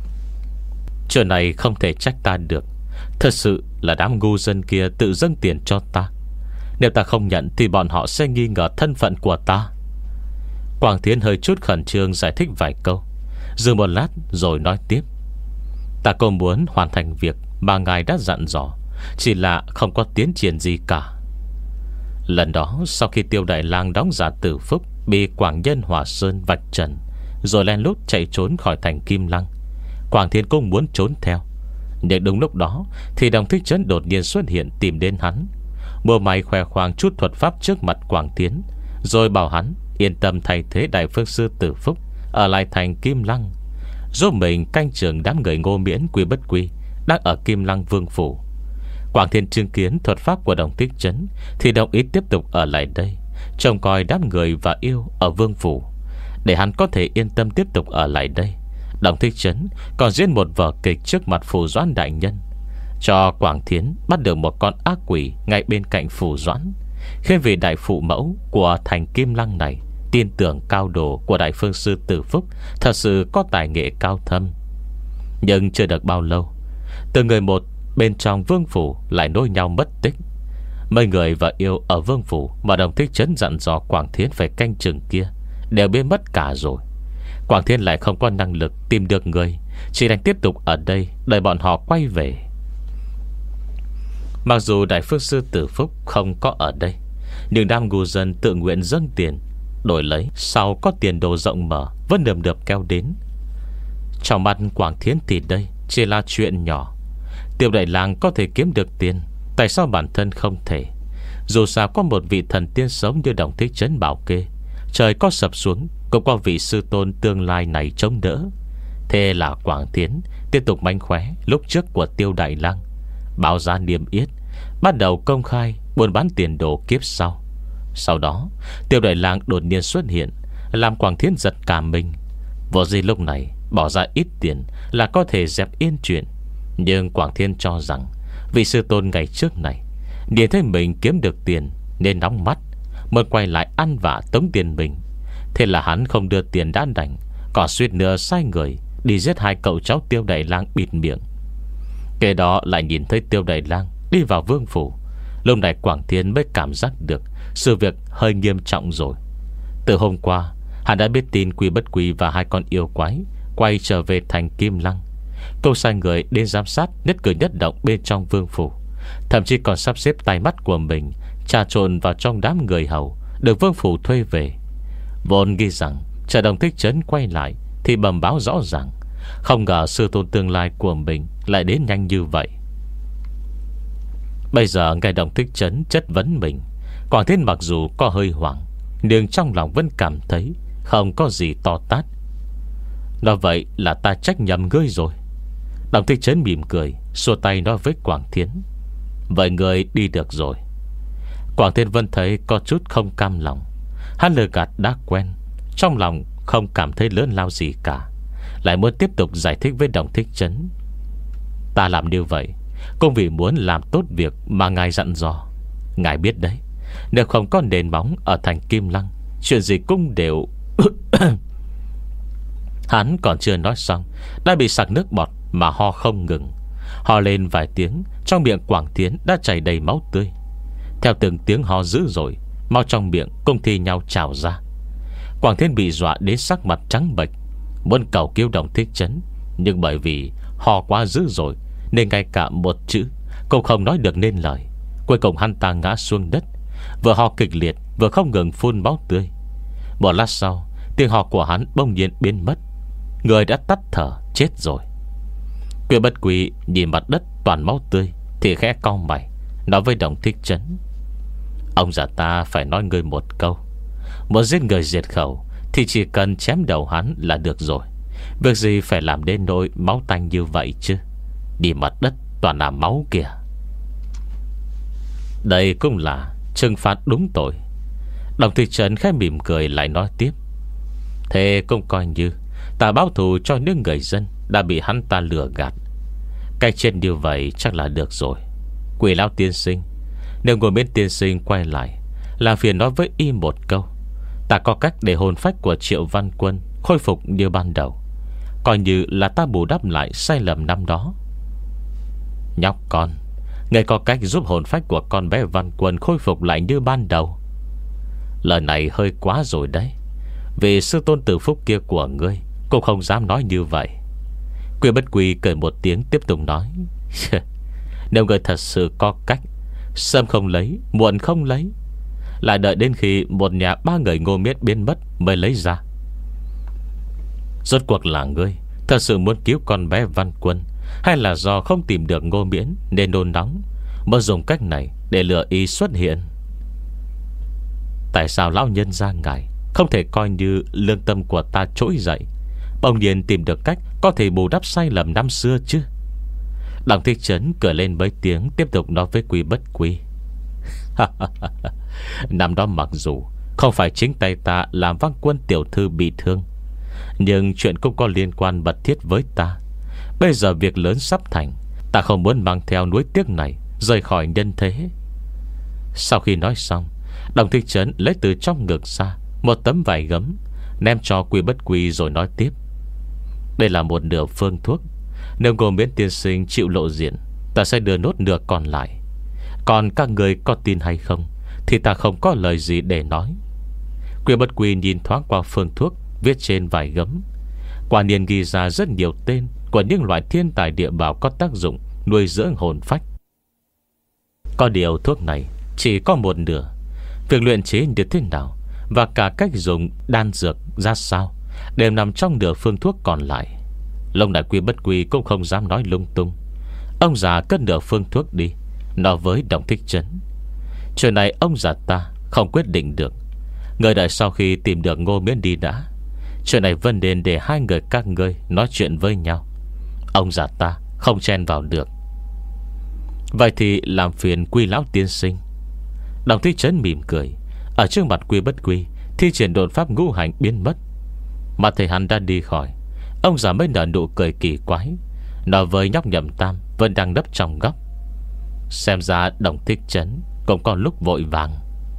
Chuyện này không thể trách ta được. Thật sự là đám ngu dân kia tự dâng tiền cho ta. Nếu ta không nhận thì bọn họ sẽ nghi ngờ thân phận của ta. Quảng Thiến hơi chút khẩn trương giải thích vài câu, dừng một lát rồi nói tiếp: Ta cũng muốn hoàn thành việc mà ngài đã dặn dò, chỉ là không có tiến triển gì cả. Lần đó sau khi Tiêu Đại Lang đóng giả Tử Phúc bị Quảng Nhân Hòa Sơn vạch trần, rồi len lút chạy trốn khỏi thành Kim Lăng, Quảng Thiến cũng muốn trốn theo. Nhưng đúng lúc đó thì Đồng Thích Trấn đột nhiên xuất hiện tìm đến hắn, mua mày khoe khoang chút thuật pháp trước mặt Quảng Thiến, rồi bảo hắn yên tâm thay thế Đại Phương Sư Tử Phúc ở lại thành Kim Lăng, giúp mình canh chừng đám người Ngô Miễn Quy Bất Quy đang ở Kim Lăng Vương Phủ. Quảng Thiên chứng kiến thuật pháp của Đồng Thích Trấn thì đồng ý tiếp tục ở lại đây, trông coi đám người và yêu ở Vương Phủ, để hắn có thể yên tâm tiếp tục ở lại đây. Đồng Thích Trấn còn diễn một vở kịch trước mặt Phủ Doãn đại nhân, cho Quảng Thiến bắt được một con ác quỷ ngay bên cạnh Phủ Doãn, khiến vị đại phụ mẫu của thành Kim Lăng này tin tưởng cao đồ của Đại Phương Sư Tử Phúc thật sự có tài nghệ cao thâm. Nhưng chưa được bao lâu, từ người một bên trong Vương Phủ lại nối nhau mất tích. Mấy người và yêu ở Vương Phủ mà Đồng Thích Trấn dặn dò Quảng Thiến phải canh chừng kia đều biến mất cả rồi. Quảng Thiên lại không có năng lực tìm được người, chỉ đành tiếp tục ở đây đợi bọn họ quay về. Mặc dù Đại Phương Sư Tử Phúc không có ở đây, nhưng đám ngu dân tự nguyện dâng tiền, đổi lấy sau có tiền đồ rộng mở vẫn đầm đập kéo đến. Trong mặt Quảng Thiến thì đây chỉ là chuyện nhỏ. Tiêu đại lang có thể kiếm được tiền, tại sao bản thân không thể? Dù sao có một vị thần tiên sống như Đồng Thích Trấn bảo kê, trời có sập xuống cũng có vị sư tôn tương lai này chống đỡ. Thế là Quảng Thiến tiếp tục mánh khóe lúc trước của Tiêu đại lang, báo giá niêm yết, bắt đầu công khai buôn bán tiền đồ kiếp sau. Sau đó Tiêu đại lang đột nhiên xuất hiện, làm Quảng Thiến giật cả mình. Vô gì lúc này bỏ ra ít tiền là có thể dẹp yên chuyện. Nhưng Quảng Thiên cho rằng vị sư tôn ngày trước này nhìn thấy mình kiếm được tiền nên nóng mắt, muốn quay lại ăn vạ tống tiền mình. Thế là hắn không đưa tiền đã đành, còn suýt nữa sai người đi giết hai cậu cháu Tiêu đại lang bịt miệng. Kế đó lại nhìn thấy Tiêu đại lang đi vào vương phủ. Lúc này Quảng Thiên mới cảm giác được sự việc hơi nghiêm trọng rồi. Từ hôm qua hắn đã biết tin Quy Bất Quy và hai con yêu quái quay trở về thành Kim Lăng. Cô sai người đến giám sát nhất cử nhất động bên trong vương phủ, thậm chí còn sắp xếp tay mắt của mình trà trộn vào trong đám người hầu được vương phủ thuê về. Vốn ghi rằng chờ Đồng Thích Trấn quay lại thì bẩm báo rõ ràng, không ngờ sư tôn tương lai của mình lại đến nhanh như vậy. Bây giờ nghe Đồng Thích Trấn chất vấn mình, Quảng Thiên mặc dù có hơi hoảng, nhưng trong lòng vẫn cảm thấy không có gì to tát. Nói vậy là ta trách nhầm ngươi rồi. Đồng Thích Trấn mỉm cười, xua tay nói với Quảng Thiến: vậy ngươi đi được rồi. Quảng Thiên vẫn thấy có chút không cam lòng. Hắn lừa gạt đã quen, trong lòng không cảm thấy lớn lao gì cả, lại muốn tiếp tục giải thích với Đồng Thích Trấn: ta làm như vậy cũng vì muốn làm tốt việc mà ngài dặn dò. Ngài biết đấy, nếu không có nền móng ở thành Kim Lăng, chuyện gì cũng đều Hắn còn chưa nói xong đã bị sặc nước bọt mà ho không ngừng. Ho lên vài tiếng, trong miệng Quảng Thiến đã chảy đầy máu tươi. Theo từng tiếng ho dữ dội, máu trong miệng cũng thi nhau trào ra. Quảng Thiến bị dọa đến sắc mặt trắng bệch, muốn cầu cứu Đồng Thích Trấn, nhưng bởi vì ho quá dữ dội nên ngay cả một chữ cũng không nói được nên lời. Cuối cùng hắn ta ngã xuống đất, vừa ho kịch liệt vừa không ngừng phun máu tươi. Một lát sau, tiếng ho của hắn bỗng nhiên biến mất. Người đã tắt thở chết rồi. Quy Bất Quy nhìn mặt đất toàn máu tươi thì khẽ cau mày, nói với Đồng Thích Trấn: ông già ta phải nói ngươi một câu, muốn giết người diệt khẩu thì chỉ cần chém đầu hắn là được rồi. Việc gì phải làm đến nỗi máu tanh như vậy chứ? Đi mặt đất toàn là máu kìa. Đây cũng là trừng phạt đúng tội. Đồng Thích Trấn khẽ mỉm cười lại nói tiếp: thế cũng coi như ta báo thù cho những người dân đã bị hắn ta lừa gạt. Cách chết như vậy chắc là được rồi. Quỷ lão tiên sinh, nếu ngồi bên tiên sinh quay lại, làm phiền nói với y một câu, ta có cách để hồn phách của Triệu Văn Quân khôi phục như ban đầu, coi như là ta bù đắp lại sai lầm năm đó. Nhóc con, ngươi có cách giúp hồn phách của con bé Văn Quân khôi phục lại như ban đầu? Lời này hơi quá rồi đấy. Vì sư tôn Tử Phúc kia của ngươi cũng không dám nói như vậy. Quy Bất Quy cười một tiếng tiếp tục nói: nếu ngươi thật sự có cách, sớm không lấy, muộn không lấy, lại đợi đến khi một nhà ba người Ngô Miết biến mất mới lấy ra. Rốt cuộc là ngươi thật sự muốn cứu con bé Văn Quân, hay là do không tìm được Ngô Miễn nên nôn nóng mới dùng cách này để lừa y xuất hiện? Tại sao lão nhân gia ngài không thể coi như lương tâm của ta trỗi dậy, bỗng nhiên tìm được cách có thể bù đắp sai lầm năm xưa chứ? Đồng Thích Trấn cười lên mấy tiếng, tiếp tục nói với Quy Bất Quy: năm đó mặc dù không phải chính tay ta làm Văn Quân tiểu thư bị thương, nhưng chuyện cũng có liên quan mật thiết với ta. Bây giờ việc lớn sắp thành, ta không muốn mang theo nuối tiếc này rời khỏi nhân thế. Sau khi nói xong, Đồng Thích Trấn lấy từ trong ngực ra một tấm vải gấm, ném cho Quy Bất Quy rồi nói tiếp: đây là một nửa phương thuốc. Nếu Ngô Miễn tiên sinh chịu lộ diện, ta sẽ đưa nốt nửa còn lại. Còn các người có tin hay không thì ta không có lời gì để nói. Quy Bất Quy nhìn thoáng qua phương thuốc viết trên vải gấm, quả nhiên ghi ra rất nhiều tên của những loại thiên tài địa bảo có tác dụng nuôi dưỡng hồn phách. Có điều thuốc này chỉ có một nửa. Việc luyện chế như thế nào và cả cách dùng đan dược ra sao đều nằm trong nửa phương thuốc còn lại. Long Đại Quy Bất Quy cũng không dám nói lung tung. Ông già cất nửa phương thuốc đi, nói với Đồng Thích Trấn: chuyện này ông già ta không quyết định được. Người đợi sau khi tìm được Ngô Miễn đi đã. Chuyện này vẫn nên để hai người các ngươi nói chuyện với nhau. Ông già ta không chen vào được. Vậy thì làm phiền Quy lão tiên sinh. Đồng Thích Trấn mỉm cười. Ở trước mặt Quy Bất Quy thi triển độn pháp ngũ hành biến mất. Mà thầy hắn đã đi khỏi, ông già mới nở nụ cười kỳ quái, nói với nhóc Nhậm Tam vẫn đang nấp trong góc: xem ra Đồng Thích Trấn cũng có lúc vội vàng.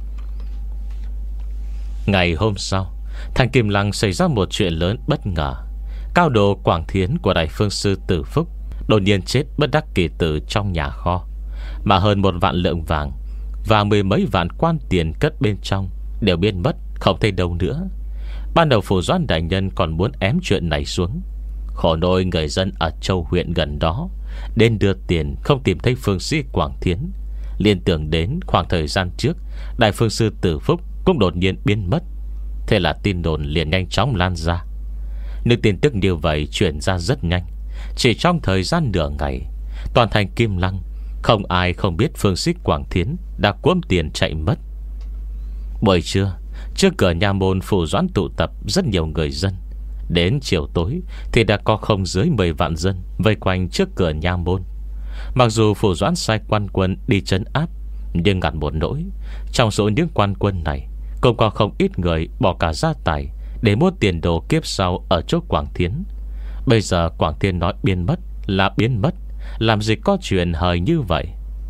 Ngày hôm sau, thành Kim Lăng xảy ra một chuyện lớn bất ngờ. Cao đồ Quảng Thiến của Đại Phương Sư Tử Phúc đột nhiên chết bất đắc kỳ tử trong nhà kho, mà hơn một vạn lượng vàng và mười mấy vạn quan tiền cất bên trong đều biến mất không thấy đâu nữa. Ban đầu Phủ Doãn đại nhân còn muốn ém chuyện này xuống, khổ nỗi người dân ở châu huyện gần đó đến đưa tiền không tìm thấy phương sĩ Quảng Thiến, liên tưởng đến khoảng thời gian trước Đại Phương Sư Tử Phúc cũng đột nhiên biến mất. Thế là tin đồn liền nhanh chóng lan ra. Nhưng tin tức như vậy chuyển ra rất nhanh. Chỉ trong thời gian nửa ngày, toàn thành Kim Lăng không ai không biết phương sĩ Quảng Thiến đã cuỗm tiền chạy mất. Buổi trưa, trước cửa nhà môn Phủ Doãn tụ tập rất nhiều người dân. Đến chiều tối thì đã có không dưới mười vạn dân vây quanh trước cửa nhà môn. Mặc dù Phủ Doãn sai quan quân đi trấn áp, nhưng ngặt một nỗi, trong số những quan quân này cũng có không ít người bỏ cả gia tài để mua tiền đồ kiếp sau ở chỗ Quảng Thiến. Bây giờ Quảng Thiến nói biến mất là biến mất, làm gì có chuyện hời như vậy.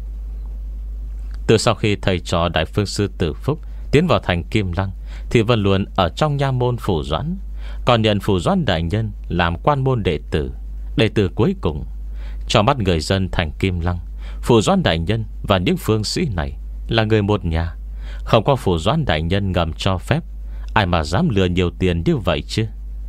Từ sau khi thầy trò Đại Phương Sư Tử Phúc tiến vào thành Kim Lăng thì vẫn luôn ở trong nha môn Phủ Doãn, còn nhận Phủ Doãn đại nhân làm quan môn đệ tử, đệ tử cuối cùng. Cho mắt người dân thành Kim Lăng, Phủ Doãn đại nhân và những phương sĩ này là người một nhà. Không có Phủ Doãn đại nhân ngầm cho phép, ai mà dám lừa nhiều tiền như vậy chứ.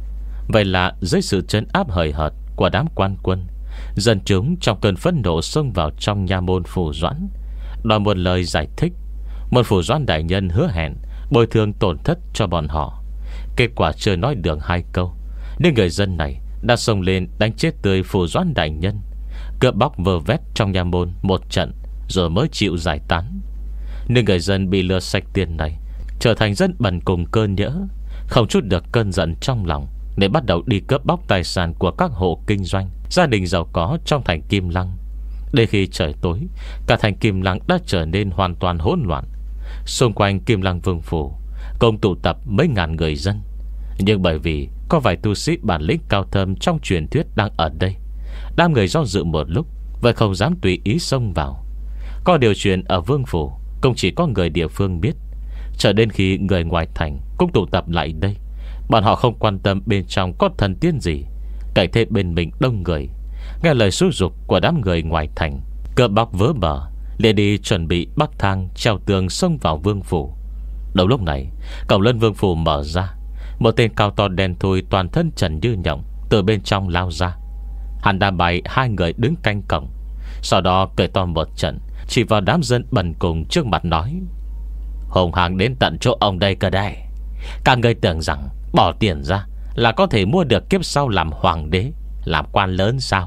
Vậy là dưới sự trấn áp hời hợt của đám quan quân, dân chúng trong cơn phẫn nộ xông vào trong nha môn Phủ Doãn, đòi một lời giải thích. Một Phủ Doãn đại nhân hứa hẹn bồi thường tổn thất cho bọn họ. Kết quả chưa nói được hai câu, nên người dân này đã xông lên đánh chết tươi Phủ Doãn đại nhân, cướp bóc vơ vét trong nhà môn một trận rồi mới chịu giải tán. Nhưng người dân bị lừa sạch tiền này trở thành dân bần cùng cơn nhỡ, không chút được cơn giận trong lòng, để bắt đầu đi cướp bóc tài sản của các hộ kinh doanh, gia đình giàu có trong thành Kim Lăng. Đến khi trời tối, cả thành Kim Lăng đã trở nên hoàn toàn hỗn loạn. Xung quanh Kim Lăng vương phủ cùng tụ tập mấy ngàn người dân. Nhưng bởi vì có vài tu sĩ bản lĩnh cao thâm trong truyền thuyết đang ở đây, đám người do dự một lúc và không dám tùy ý xông vào. Có điều chuyện ở vương phủ cũng chỉ có người địa phương biết. Chờ đến khi người ngoài thành cũng tụ tập lại đây, bọn họ không quan tâm bên trong có thần tiên gì, cảnh thế bên mình đông người. Nghe lời xúi giục của đám người ngoài thành, cướp bóc vớ bờ, liền đi chuẩn bị bắc thang treo tường xông vào vương phủ. Đầu lúc này, cổng lớn vương phủ mở ra. Một tên cao to đen thui toàn thân trần như nhộng từ bên trong lao ra. Hắn đã bày hai người đứng canh cổng, sau đó cười to một trận, chỉ vào đám dân bần cùng trước mặt nói: hùng hăng đến tận chỗ ông đây cơ đây. Các người tưởng rằng bỏ tiền ra là có thể mua được kiếp sau làm hoàng đế, làm quan lớn sao?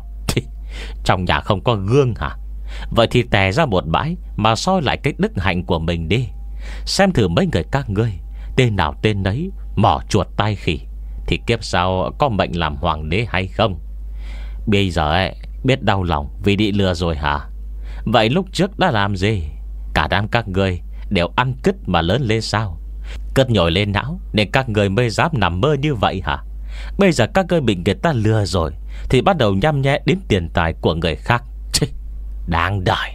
Trong nhà không có gương hả? Vậy thì tè ra một bãi mà soi lại cái đức hạnh của mình đi. Xem thử mấy người các ngươi, tên nào tên nấy mỏ chuột tai khỉ, thì kiếp sau có mệnh làm hoàng đế hay không? Bây giờ ấy, biết đau lòng vì bị lừa rồi hả? Vậy lúc trước đã làm gì? Cả đám các ngươi đều ăn cứt mà lớn lên sao? Cứt nhồi lên não nên các ngươi mới dám nằm mơ như vậy hả? Bây giờ các ngươi bị người ta lừa rồi thì bắt đầu nhăm nhẹ đến tiền tài của người khác. Đáng đời.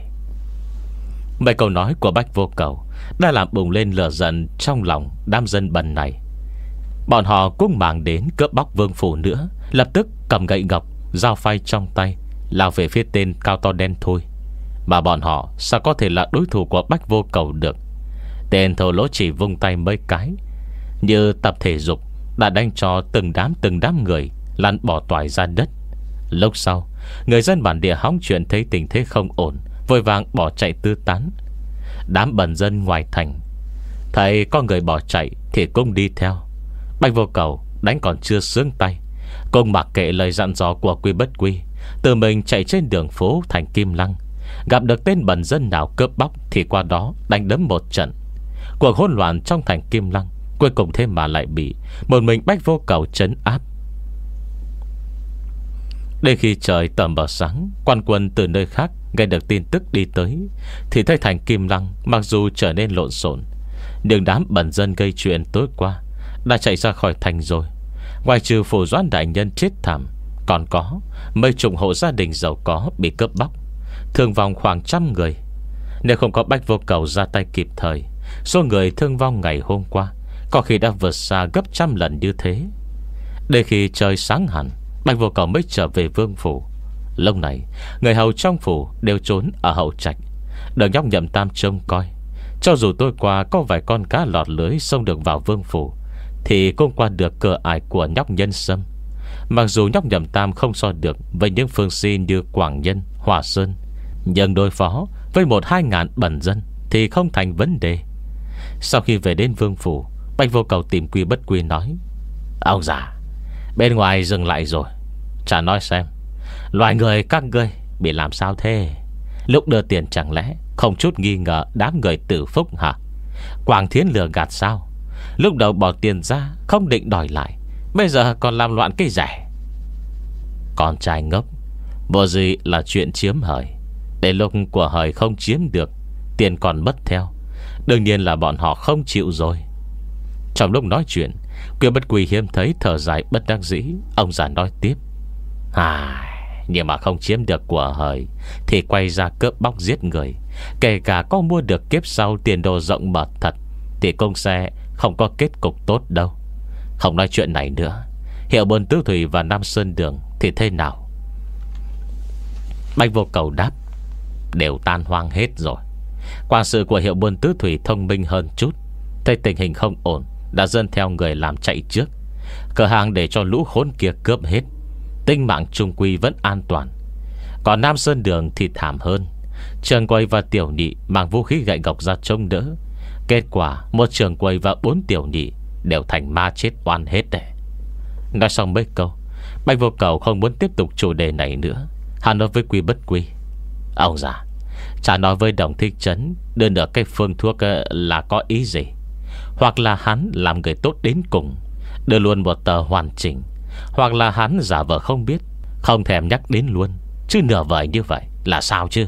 Mấy câu nói của Bách Vô Cầu đã làm bùng lên lửa giận trong lòng đám dân bần này. Bọn họ cũng màng đến cướp bóc vương phủ nữa, lập tức cầm gậy gộc, dao phay trong tay lao về phía tên cao to đen thui. Mà bọn họ sao có thể là đối thủ của Bách Vô Cầu được? Tên thô lỗ chỉ vung tay mấy cái, như tập thể dục, đã đánh cho từng đám từng đám người lăn bỏ toài ra đất. Lúc sau, người dân bản địa hóng chuyện thấy tình thế không ổn, vội vàng bỏ chạy tứ tán. Đám bần dân ngoài thành thấy có người bỏ chạy thì cũng đi theo. Bạch Vô Cầu đánh còn chưa sướng tay, cũng mặc kệ lời dặn dò của Quy Bất Quy, tự mình chạy trên đường phố thành Kim Lăng. Gặp được tên bần dân nào cướp bóc thì qua đó đánh đấm một trận. Cuộc hỗn loạn trong thành Kim Lăng cuối cùng thêm mà lại bị một mình Bạch Vô Cầu trấn áp. Đến khi trời tờ mờ sáng, quan quân từ nơi khác nghe được tin tức đi tới, thì thấy thành Kim Lăng mặc dù trở nên lộn xộn, nhưng đám bần dân gây chuyện tối qua đã chạy ra khỏi thành rồi. Ngoài trừ Phủ Doãn đại nhân chết thảm, còn có mấy chục hộ gia đình giàu có bị cướp bóc, thương vong khoảng trăm người. Nếu không có Bạch Vô Cầu ra tay kịp thời, số người thương vong ngày hôm qua có khi đã vượt xa gấp trăm lần như thế. Đến khi trời sáng hẳn, Bạch Vô Cầu mới trở về vương phủ. Lúc này người hầu trong phủ đều trốn ở hậu trạch, đợi nhóc Nhậm Tam trông coi. Cho dù tối qua có vài con cá lọt lưới xông được vào vương phủ, thì cũng qua được cửa ải của nhóc Nhân Sâm. Mặc dù nhóc Nhậm Tam không so được với những phương si như Quảng Nhân, Hòa Sơn, nhưng đối phó với một hai ngàn bần dân thì không thành vấn đề. Sau khi về đến vương phủ, Bạch Vô Cầu tìm Quy Bất Quy nói: Ông già, bên ngoài dừng lại rồi, chả nói xem loài người các ngươi bị làm sao thế? Lúc đưa tiền chẳng lẽ không chút nghi ngờ đám người Tử Phúc hả? Quảng Thiến lừa gạt sao? Lúc đầu bỏ tiền ra không định đòi lại, bây giờ còn làm loạn cái rẻ. Con trai ngốc, vô gì là chuyện chiếm hời. Để lúc của hời không chiếm được, tiền còn mất theo, đương nhiên là bọn họ không chịu rồi. Trong lúc nói chuyện, Quy Bất Quy hiếm thấy thở dài bất đắc dĩ. Ông già nói tiếp: À, nhưng mà không chiếm được của hời thì quay ra cướp bóc giết người, kể cả có mua được kiếp sau tiền đồ rộng mở thật, thì cũng sẽ không có kết cục tốt đâu. Không nói chuyện này nữa, Hiệu Buôn Tứ Thủy và Nam Sơn Đường thì thế nào? Bạch Vô Cầu đáp: Đều tan hoang hết rồi. Quản sự của Hiệu Buôn Tứ Thủy thông minh hơn chút, thấy tình hình không ổn, đã dâng theo người làm chạy trước. Cửa hàng để cho lũ khốn kia cướp hết, tinh mạng trung quy vẫn an toàn. Còn Nam Sơn Đường thì thảm hơn. Trường quầy và tiểu nhị mang vũ khí gậy gộc ra trông đỡ. Kết quả một trường quầy và bốn tiểu nhị đều thành ma chết oan hết đấy. Nói xong mấy câu, Bạch Vô Cầu không muốn tiếp tục chủ đề này nữa. Hắn nói với Quy Bất Quy: Ông già, chả nói với Đồng Thích Trấn đưa được cái phương thuốc là có ý gì? Hoặc là hắn làm người tốt đến cùng, đưa luôn một tờ hoàn chỉnh, hoặc là hắn giả vờ không biết, không thèm nhắc đến luôn. Chứ nửa vời như vậy là sao chứ?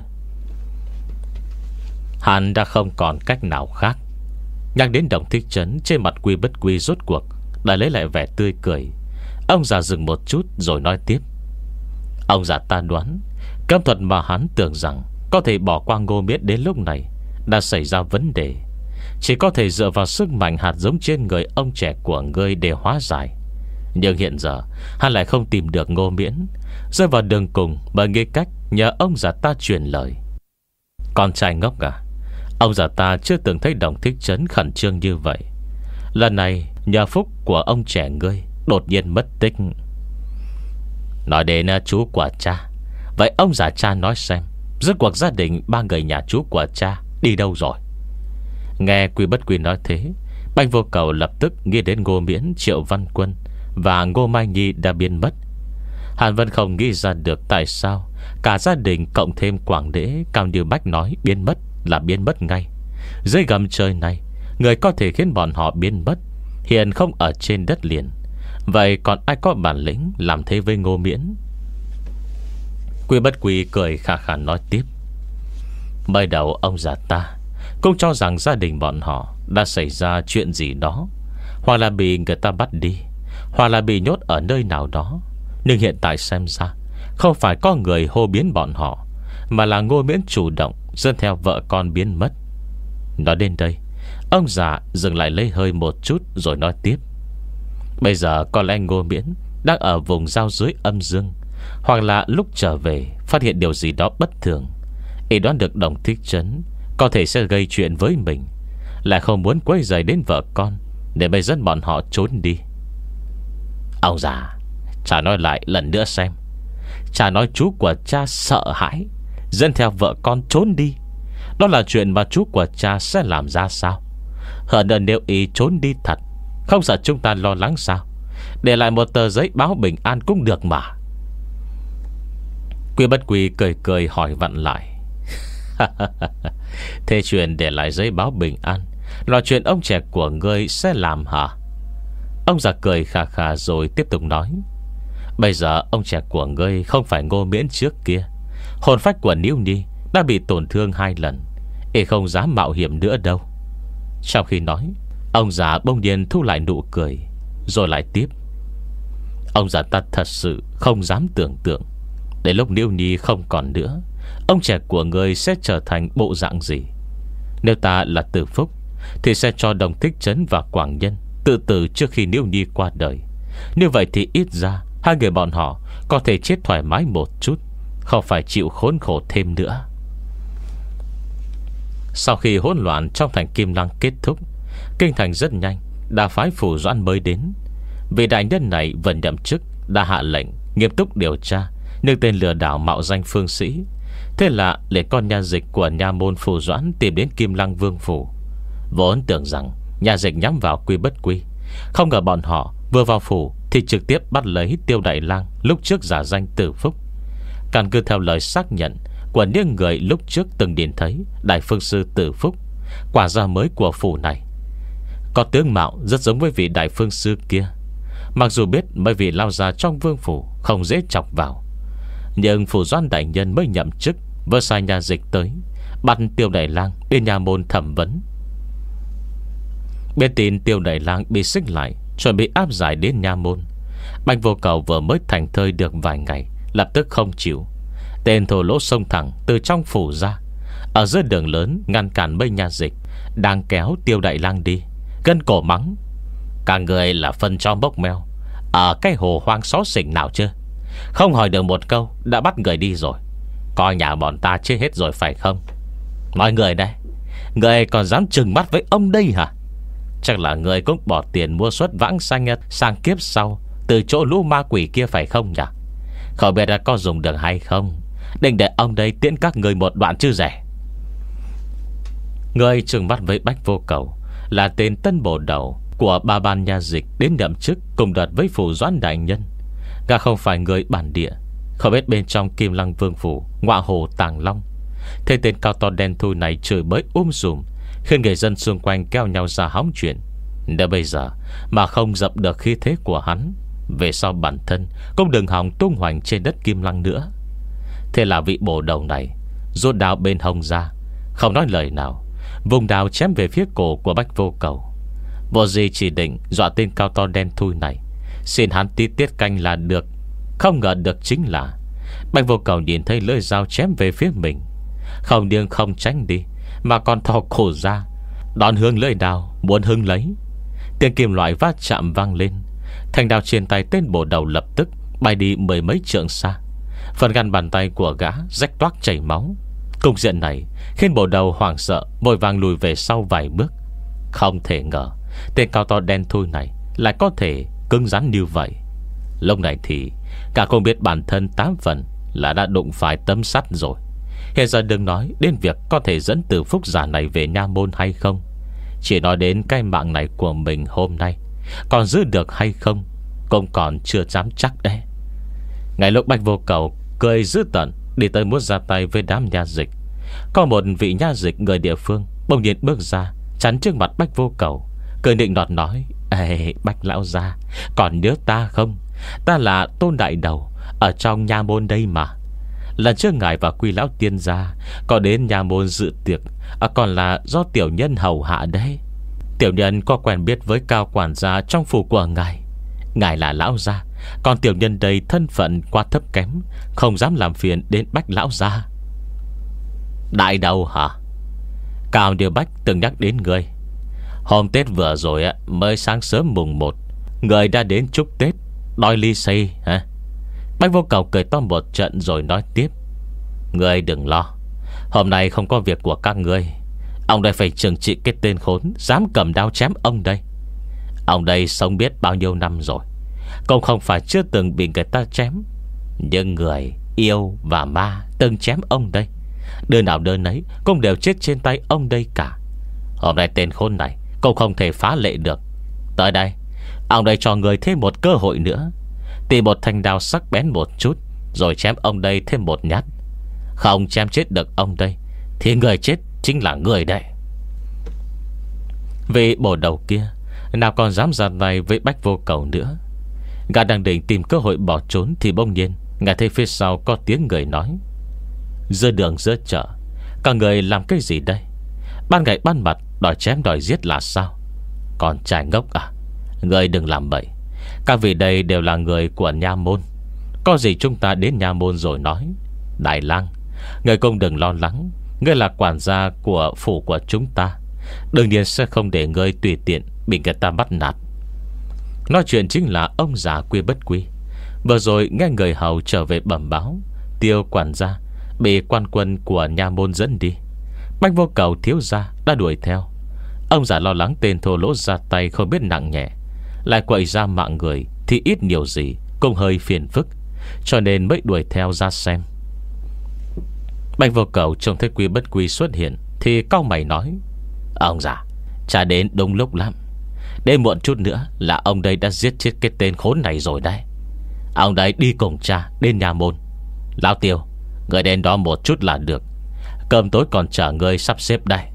Hắn đã không còn cách nào khác. Nhắc đến Đồng Thích Trấn, trên mặt Quy Bất Quy rốt cuộc đã lấy lại vẻ tươi cười. Ông già dừng một chút rồi nói tiếp: Ông già ta đoán cấm thuật mà hắn tưởng rằng có thể bỏ qua Ngô Miễn đến lúc này đã xảy ra vấn đề. Chỉ có thể dựa vào sức mạnh hạt giống trên người ông trẻ của ngươi để hóa giải. Nhưng hiện giờ hắn lại không tìm được Ngô Miễn, rơi vào đường cùng bởi nghĩ cách nhờ ông già ta truyền lời. Con trai ngốc à, ông già ta chưa từng thấy Đồng Thích Trấn khẩn trương như vậy. Lần này nhờ phúc của ông trẻ ngươi đột nhiên mất tích. Nói đến chú của cha, vậy ông già cha nói xem, rốt cuộc gia đình ba người nhà chú của cha đi đâu rồi? Nghe Quy Bất Quy nói thế, Bạch Vô Cầu lập tức nghĩ đến Ngô Miễn, Triệu Văn Quân và Ngô Mai Nhi đã biến mất. Hàn Vân không nghĩ ra được tại sao cả gia đình cộng thêm Quảng Đế, Cao Như Bách nói biến mất là biến mất ngay. Dưới gầm trời này, người có thể khiến bọn họ biến mất hiện không ở trên đất liền. Vậy còn ai có bản lĩnh làm thế với Ngô Miễn? Quy Bất Quy cười khà khà nói tiếp: Mới đầu ông già ta cũng cho rằng gia đình bọn họ đã xảy ra chuyện gì đó, hoặc là bị người ta bắt đi, hoặc là bị nhốt ở nơi nào đó. Nhưng hiện tại xem ra không phải có người hô biến bọn họ, mà là Ngô Miễn chủ động dẫn theo vợ con biến mất. Nói đến đây, ông già dừng lại lấy hơi một chút rồi nói tiếp: Bây giờ có lẽ Ngô Miễn đang ở vùng giao dưới âm dương, hoặc là lúc trở về phát hiện điều gì đó bất thường, ý đoán được Đồng Thích Trấn có thể sẽ gây chuyện với mình, lại không muốn quấy rầy đến vợ con, để bây dẫn bọn họ trốn đi. Ông già, cha nói lại lần nữa xem. Cha nói chú của cha sợ hãi, dẫn theo vợ con trốn đi, đó là chuyện mà chú của cha sẽ làm ra sao? Hơn nữa nếu y trốn đi thật, không sợ chúng ta lo lắng sao? Để lại một tờ giấy báo bình an cũng được mà. Quy Bất Quy cười cười hỏi vặn lại. Thế chuyện để lại giấy báo bình an là chuyện ông trẻ của ngươi sẽ làm hả? Ông già cười khà khà rồi tiếp tục nói. Bây giờ ông trẻ của ngươi không phải Ngô Miễn trước kia. Hồn phách của Níu Nhi đã bị tổn thương hai lần, y không dám mạo hiểm nữa đâu. Trong khi nói, ông già bỗng nhiên thu lại nụ cười, rồi lại tiếp. Ông già ta thật sự không dám tưởng tượng, để lúc Níu Nhi không còn nữa, ông trẻ của người sẽ trở thành bộ dạng gì. Nếu ta là Từ Phúc thì sẽ cho Đồng Thích Trấn và Quảng Nhân tự tử trước khi Níu Nhi qua đời. Như vậy thì ít ra hai người bọn họ có thể chết thoải mái một chút, không phải chịu khốn khổ thêm nữa. Sau khi hỗn loạn trong thành Kim Lăng kết thúc, kinh thành rất nhanh đã phái Phủ Doãn mới đến. Vị đại nhân này vẫn nhậm chức, đã hạ lệnh nghiêm túc điều tra những tên lừa đảo mạo danh phương sĩ. Thế là để con nha dịch của nha môn Phủ Doãn tìm đến Kim Lăng Vương Phủ. Vốn tưởng rằng nha dịch nhắm vào Quy Bất Quy, không ngờ bọn họ vừa vào phủ thì trực tiếp bắt lấy Tiêu Đại Lang lúc trước giả danh Từ Phúc. Căn cứ theo lời xác nhận của những người lúc trước từng nhìn thấy Đại Phương Sư Từ Phúc, quả ra mới của phủ này có tướng mạo rất giống với vị Đại Phương Sư kia. Mặc dù biết mấy vị lao già trong vương phủ không dễ chọc vào, nhưng Phủ Doãn đại nhân mới nhậm chức vừa sai nhà dịch tới bắt Tiêu Đại Lang đến nhà môn thẩm vấn. Biết tin Tiêu Đại Lang bị xích lại, chuẩn bị áp giải đến nha môn, Bạch Vô Cầu vừa mới thành thơi được vài ngày, lập tức không chịu. Tên thổ lỗ xông thẳng từ trong phủ ra, ở giữa đường lớn ngăn cản mấy nha dịch đang kéo Tiêu Đại Lang đi, gân cổ mắng. Cả người là phân cho bốc mèo ở cái hồ hoang xó xỉnh nào chưa? Không hỏi được một câu đã bắt người đi rồi. Coi nhà bọn ta chết hết rồi phải không? Mọi người đây, người còn dám trừng mắt với ông đây hả? Chắc là người cũng bỏ tiền mua suất vãng sanh sang kiếp sau từ chỗ lũ ma quỷ kia phải không nhỉ? Không biết là có dùng được hay không, định để ông đây tiễn các người một đoạn chứ rẻ. Người trừng mắt với Bách Vô Cầu là tên tân bổ đầu của ba ban nha dịch đến nhậm chức cùng đợt với Phủ Doãn đại nhân. Gã không phải người bản địa, không biết bên trong Kim Lăng Vương Phủ ngọa hồ Tàng Long. Thế tên cao to đen thui này chửi bới um sùm, khiến người dân xung quanh kéo nhau ra hóng chuyện. Nếu bây giờ mà không dập được khí thế của hắn, về sau bản thân cũng đừng hòng tung hoành trên đất Kim Lăng nữa. Thế là vị bổ đầu này rút đao bên hông ra, không nói lời nào, vùng đao chém về phía cổ của Bách Vô Cầu. Vô gì chỉ định dọa tên cao to đen thui này, xin hắn tí tiết canh là được. Không ngờ được chính là Bách Vô Cầu nhìn thấy lưỡi dao chém về phía mình, không điên không tránh đi, mà còn thò cổ ra đón hướng lưỡi đao muốn hưng lấy. Tiếng kim loại va chạm vang lên, thanh đao trên tay tên bổ đầu lập tức bay đi mười mấy trượng xa. Phần gan bàn tay của gã rách toác chảy máu. Cục diện này khiến bổ đầu hoảng sợ, vội vàng lùi về sau vài bước. Không thể ngờ tên cao to đen thui này lại có thể cứng rắn như vậy. Lúc này thì cả không biết bản thân tám phần là đã đụng phải tấm sắt rồi. Hiện giờ đừng nói đến việc có thể dẫn Từ Phúc giả này về nha môn hay không, chỉ nói đến cái mạng này của mình hôm nay còn giữ được hay không cũng còn chưa dám chắc đấy. Ngay lúc Bạch Vô Cầu cười dữ tợn đi tới muốn ra tay với đám nha dịch, có một vị nha dịch người địa phương bỗng nhiên bước ra chắn trước mặt Bạch Vô Cầu, cười định nọt nói: Ê Bạch lão gia, còn nhớ ta không? Ta là Tôn Đại Đầu ở trong nha môn đây mà. Lần trước ngài và Quy lão tiên gia có đến nha môn dự tiệc, à, còn là do tiểu nhân hầu hạ đấy. Tiểu nhân có quen biết với cao quản gia trong phủ của ngài. Ngài là lão gia, còn tiểu nhân đây thân phận quá thấp kém, không dám làm phiền đến Bách lão gia. Đại Đầu hả? Cao Điều Bách từng nhắc đến người. Hôm Tết vừa rồi mới sáng sớm mùng một, người đã đến chúc Tết đòi ly xì hả? Bách Vô Cầu cười to một trận rồi nói tiếp: Ngươi đừng lo, hôm nay không có việc của các ngươi. Ông đây phải trừng trị cái tên khốn dám cầm đao chém ông đây. Ông đây sống biết bao nhiêu năm rồi, cũng không phải chưa từng bị người ta chém. Nhưng người yêu và ma từng chém ông đây Đơn nào đơn ấy cũng đều chết trên tay ông đây cả. Hôm nay tên khốn này cũng không thể phá lệ được. Tới đây, ông đây cho người thêm một cơ hội nữa, tìm một thanh đao sắc bén một chút, rồi chém ông đây thêm một nhát. Không chém chết được ông đây thì người chết chính là người đây. Vì bộ đầu kia nào còn dám ra tay với Bách Vô Cầu nữa. Gã đang định tìm cơ hội bỏ trốn thì bỗng nhiên nghe thấy phía sau có tiếng người nói: giữa đường giữa chợ, các người làm cái gì đây? Ban ngày ban mặt đòi chém đòi giết là sao? Còn trai ngốc à? Người đừng làm bậy. Các vị đây đều là người của nha môn. Có gì chúng ta đến nha môn rồi nói. Đại lang, người cũng đừng lo lắng. Ngươi là quản gia của phủ của chúng ta, đương nhiên sẽ không để ngươi tùy tiện bị người ta bắt nạt. Nói chuyện chính là ông già Quy Bất Quy. Vừa rồi nghe người hầu trở về bẩm báo Tiêu quản gia bị quan quân của nha môn dẫn đi. Bách Vô Cầu thiếu gia đã đuổi theo. Ông già lo lắng tên thô lỗ ra tay không biết nặng nhẹ, lại quậy ra mạng người thì ít nhiều gì cũng hơi phiền phức, cho nên mới đuổi theo ra xem. Bách Vô Cầu trông thấy Quy Bất Quy xuất hiện thì cau mày nói: ông già, cha đến đúng lúc lắm. Đến muộn chút nữa là ông đây đã giết chết cái tên khốn này rồi đấy. Ông đấy đi cùng cha đến nhà môn. Lão Tiêu, người đến đó một chút là được. Cơm tối còn chờ người sắp xếp đây.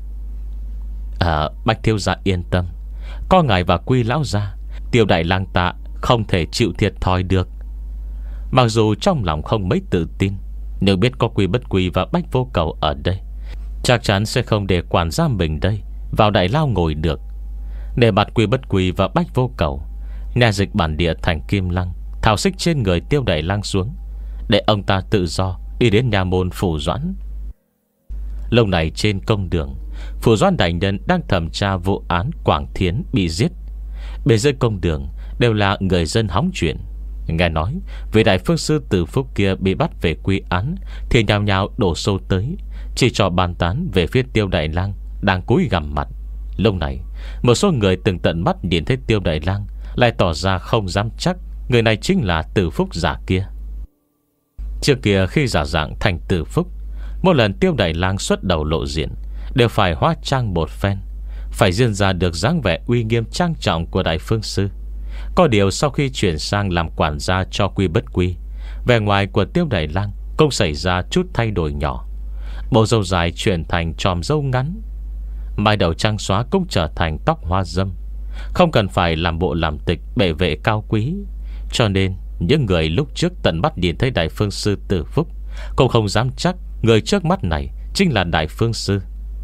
À, Bách thiếu gia yên tâm, có ngài và Quy lão gia, Tiêu đại lang ta không thể chịu thiệt thòi được. Mặc dù trong lòng không mấy tự tin, nhưng biết có Quy Bất Quy và Bách Vô Cầu ở đây, chắc chắn sẽ không để quản gia mình đây vào đại lao ngồi được. Để mặt Quy Bất Quy và Bách Vô Cầu, nhà dịch bản địa thành Kim Lăng tháo xích trên người Tiêu đại lang xuống, để ông ta tự do đi đến nhà môn Phủ Doãn. Lúc này trên công đường, Phủ Doãn đại nhân đang thẩm tra vụ án Quảng Thiến bị giết. Bên dưới công đường đều là người dân hóng chuyện. Nghe nói vị đại phương sư Từ Phúc kia bị bắt về quy án thì nhào nhào đổ xô tới, chỉ cho bàn tán về phía Tiêu đại lang đang cúi gằm mặt. Lúc này một số người từng tận mắt nhìn thấy Tiêu đại lang lại tỏ ra không dám chắc người này chính là Từ Phúc giả kia. Trước kia khi giả dạng thành Từ Phúc, mỗi lần Tiêu đại lang xuất đầu lộ diện đều phải hóa trang một phen, phải diễn ra được dáng vẻ uy nghiêm trang trọng của đại phương sư. Có điều sau khi chuyển sang làm quản gia cho Quy Bất Quy, vẻ ngoài của Tiêu đại lang cũng xảy ra chút thay đổi nhỏ. Bộ râu dài chuyển thành chòm râu ngắn, mái đầu trang xóa cũng trở thành tóc hoa dâm. Không cần phải làm bộ làm tịch bệ vệ cao quý, cho nên những người lúc trước tận mắt nhìn thấy đại phương sư Từ Phúc cũng không dám chắc người trước mắt này chính là đại phương sư.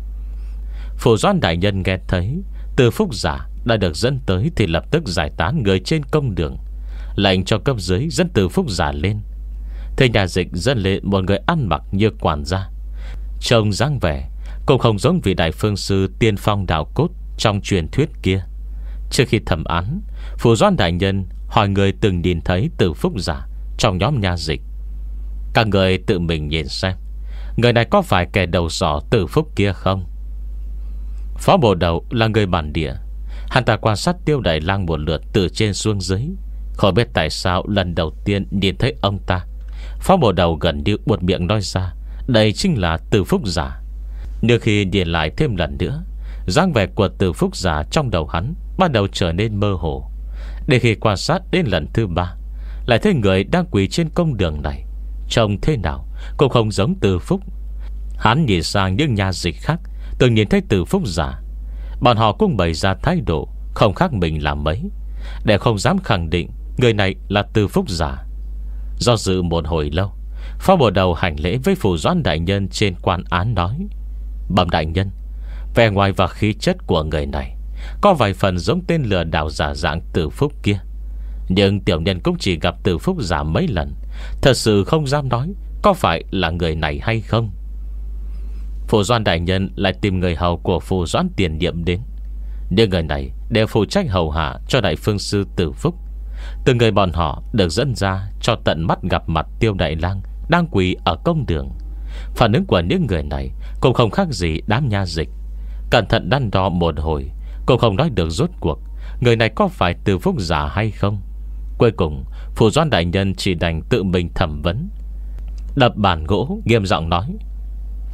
Phủ Doãn đại nhân nghe thấy Từ Phúc giả đã được dẫn tới thì lập tức giải tán người trên công đường, lệnh cho cấp dưới dẫn Từ Phúc giả lên. Thế nhà dịch dẫn lên một người ăn mặc như quản gia, trông dáng vẻ cũng không giống vị đại phương sư tiên phong đạo cốt trong truyền thuyết kia. Trước khi thẩm án, Phủ Doãn đại nhân hỏi người từng nhìn thấy Từ Phúc giả trong nhóm nha dịch: các người tự mình nhìn xem, người này có phải kẻ đầu sỏ Từ Phúc kia không? Phó bộ đầu là người bản địa, hắn ta quan sát Tiêu đại lang một lượt từ trên xuống dưới, không biết tại sao lần đầu tiên nhìn thấy ông ta. Phó bộ đầu gần như buột miệng nói ra đây chính là Từ Phúc giả. Nhưng khi nhìn lại thêm lần nữa, dáng vẻ của Từ Phúc giả trong đầu hắn bắt đầu trở nên mơ hồ. Để khi quan sát đến lần thứ ba, lại thấy người đang quỳ trên công đường này trông thế nào cũng không giống Từ Phúc. Hắn nhìn sang những nhà dịch khác từng nhìn thấy Từ Phúc giả, bọn họ cũng bày ra thái độ không khác mình là mấy, để không dám khẳng định người này là Từ Phúc giả. Do dự một hồi lâu, phó bộ đầu hành lễ với Phủ Doãn đại nhân trên quan án nói: bẩm đại nhân, vẻ ngoài và khí chất của người này có vài phần giống tên lừa đảo giả dạng Từ Phúc kia, nhưng tiểu nhân cũng chỉ gặp Từ Phúc giả mấy lần, thật sự không dám nói có phải là người này hay không. Phủ Doãn đại nhân lại tìm người hầu của Phủ Doãn tiền nhiệm đến. Những người này đều phụ trách hầu hạ cho đại phương sư Từ Phúc. Từng người bọn họ được dẫn ra cho tận mắt gặp mặt Tiêu đại lang đang quỳ ở công đường. Phản ứng của những người này cũng không khác gì đám nha dịch. Cẩn thận đắn đo một hồi, cũng không nói được rốt cuộc người này có phải Từ Phúc giả hay không. Cuối cùng Phủ Doãn đại nhân chỉ đành tự mình thẩm vấn, đập bàn gỗ nghiêm giọng nói: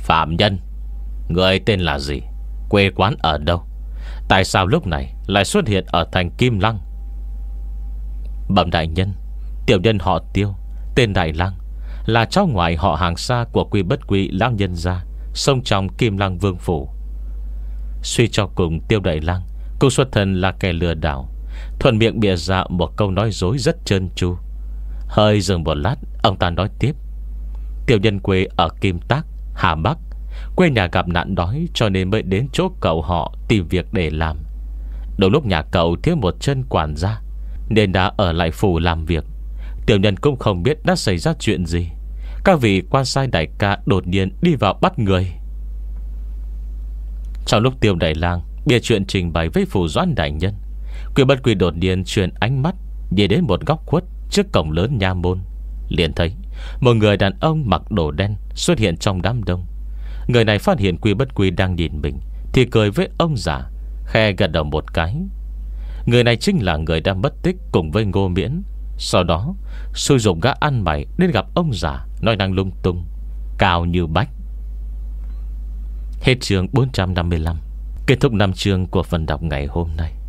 Phạm nhân, người tên là gì? Quê quán ở đâu? Tại sao lúc này lại xuất hiện ở thành Kim Lăng? Bẩm đại nhân, tiểu nhân họ Tiêu, tên Đại Lang, là cháu ngoại họ hàng xa của Quy Bất Quy lão nhân gia, sống trong Kim Lăng Vương phủ. Suy cho cùng, Tiêu Đại Lang cũng xuất thân là kẻ lừa đảo, thuận miệng bịa ra một câu nói dối rất trơn tru. Hơi dừng một lát, ông ta nói tiếp: tiểu nhân quê ở Kim Tác, Hà Bắc. Quê nhà gặp nạn đói, cho nên mới đến chỗ cậu họ tìm việc để làm. Đúng lúc nhà cậu thiếu một chân quản gia, nên đã ở lại phủ làm việc. Tiểu nhân cũng không biết đã xảy ra chuyện gì. Các vị quan sai đại ca đột nhiên đi vào bắt người. Trong lúc Tiêu Đại Lang bịa chuyện trình bày với phủ doãn đại nhân, Quy Bất Quy đột nhiên chuyển ánh mắt nhìn đến một góc khuất trước cổng lớn nha môn. Liền thấy một người đàn ông mặc đồ đen xuất hiện trong đám đông. Người này phát hiện Quy Bất Quy đang nhìn mình thì cười với ông già, khe gật đầu một cái. Người này chính là người đã mất tích cùng với Ngô Miễn. Sau đó sử dụng gã ăn mày đến gặp ông già, nói năng lung tung, cao như bách. Hết chương bốn trăm năm mươi lăm. Kết thúc năm chương của phần đọc ngày hôm nay.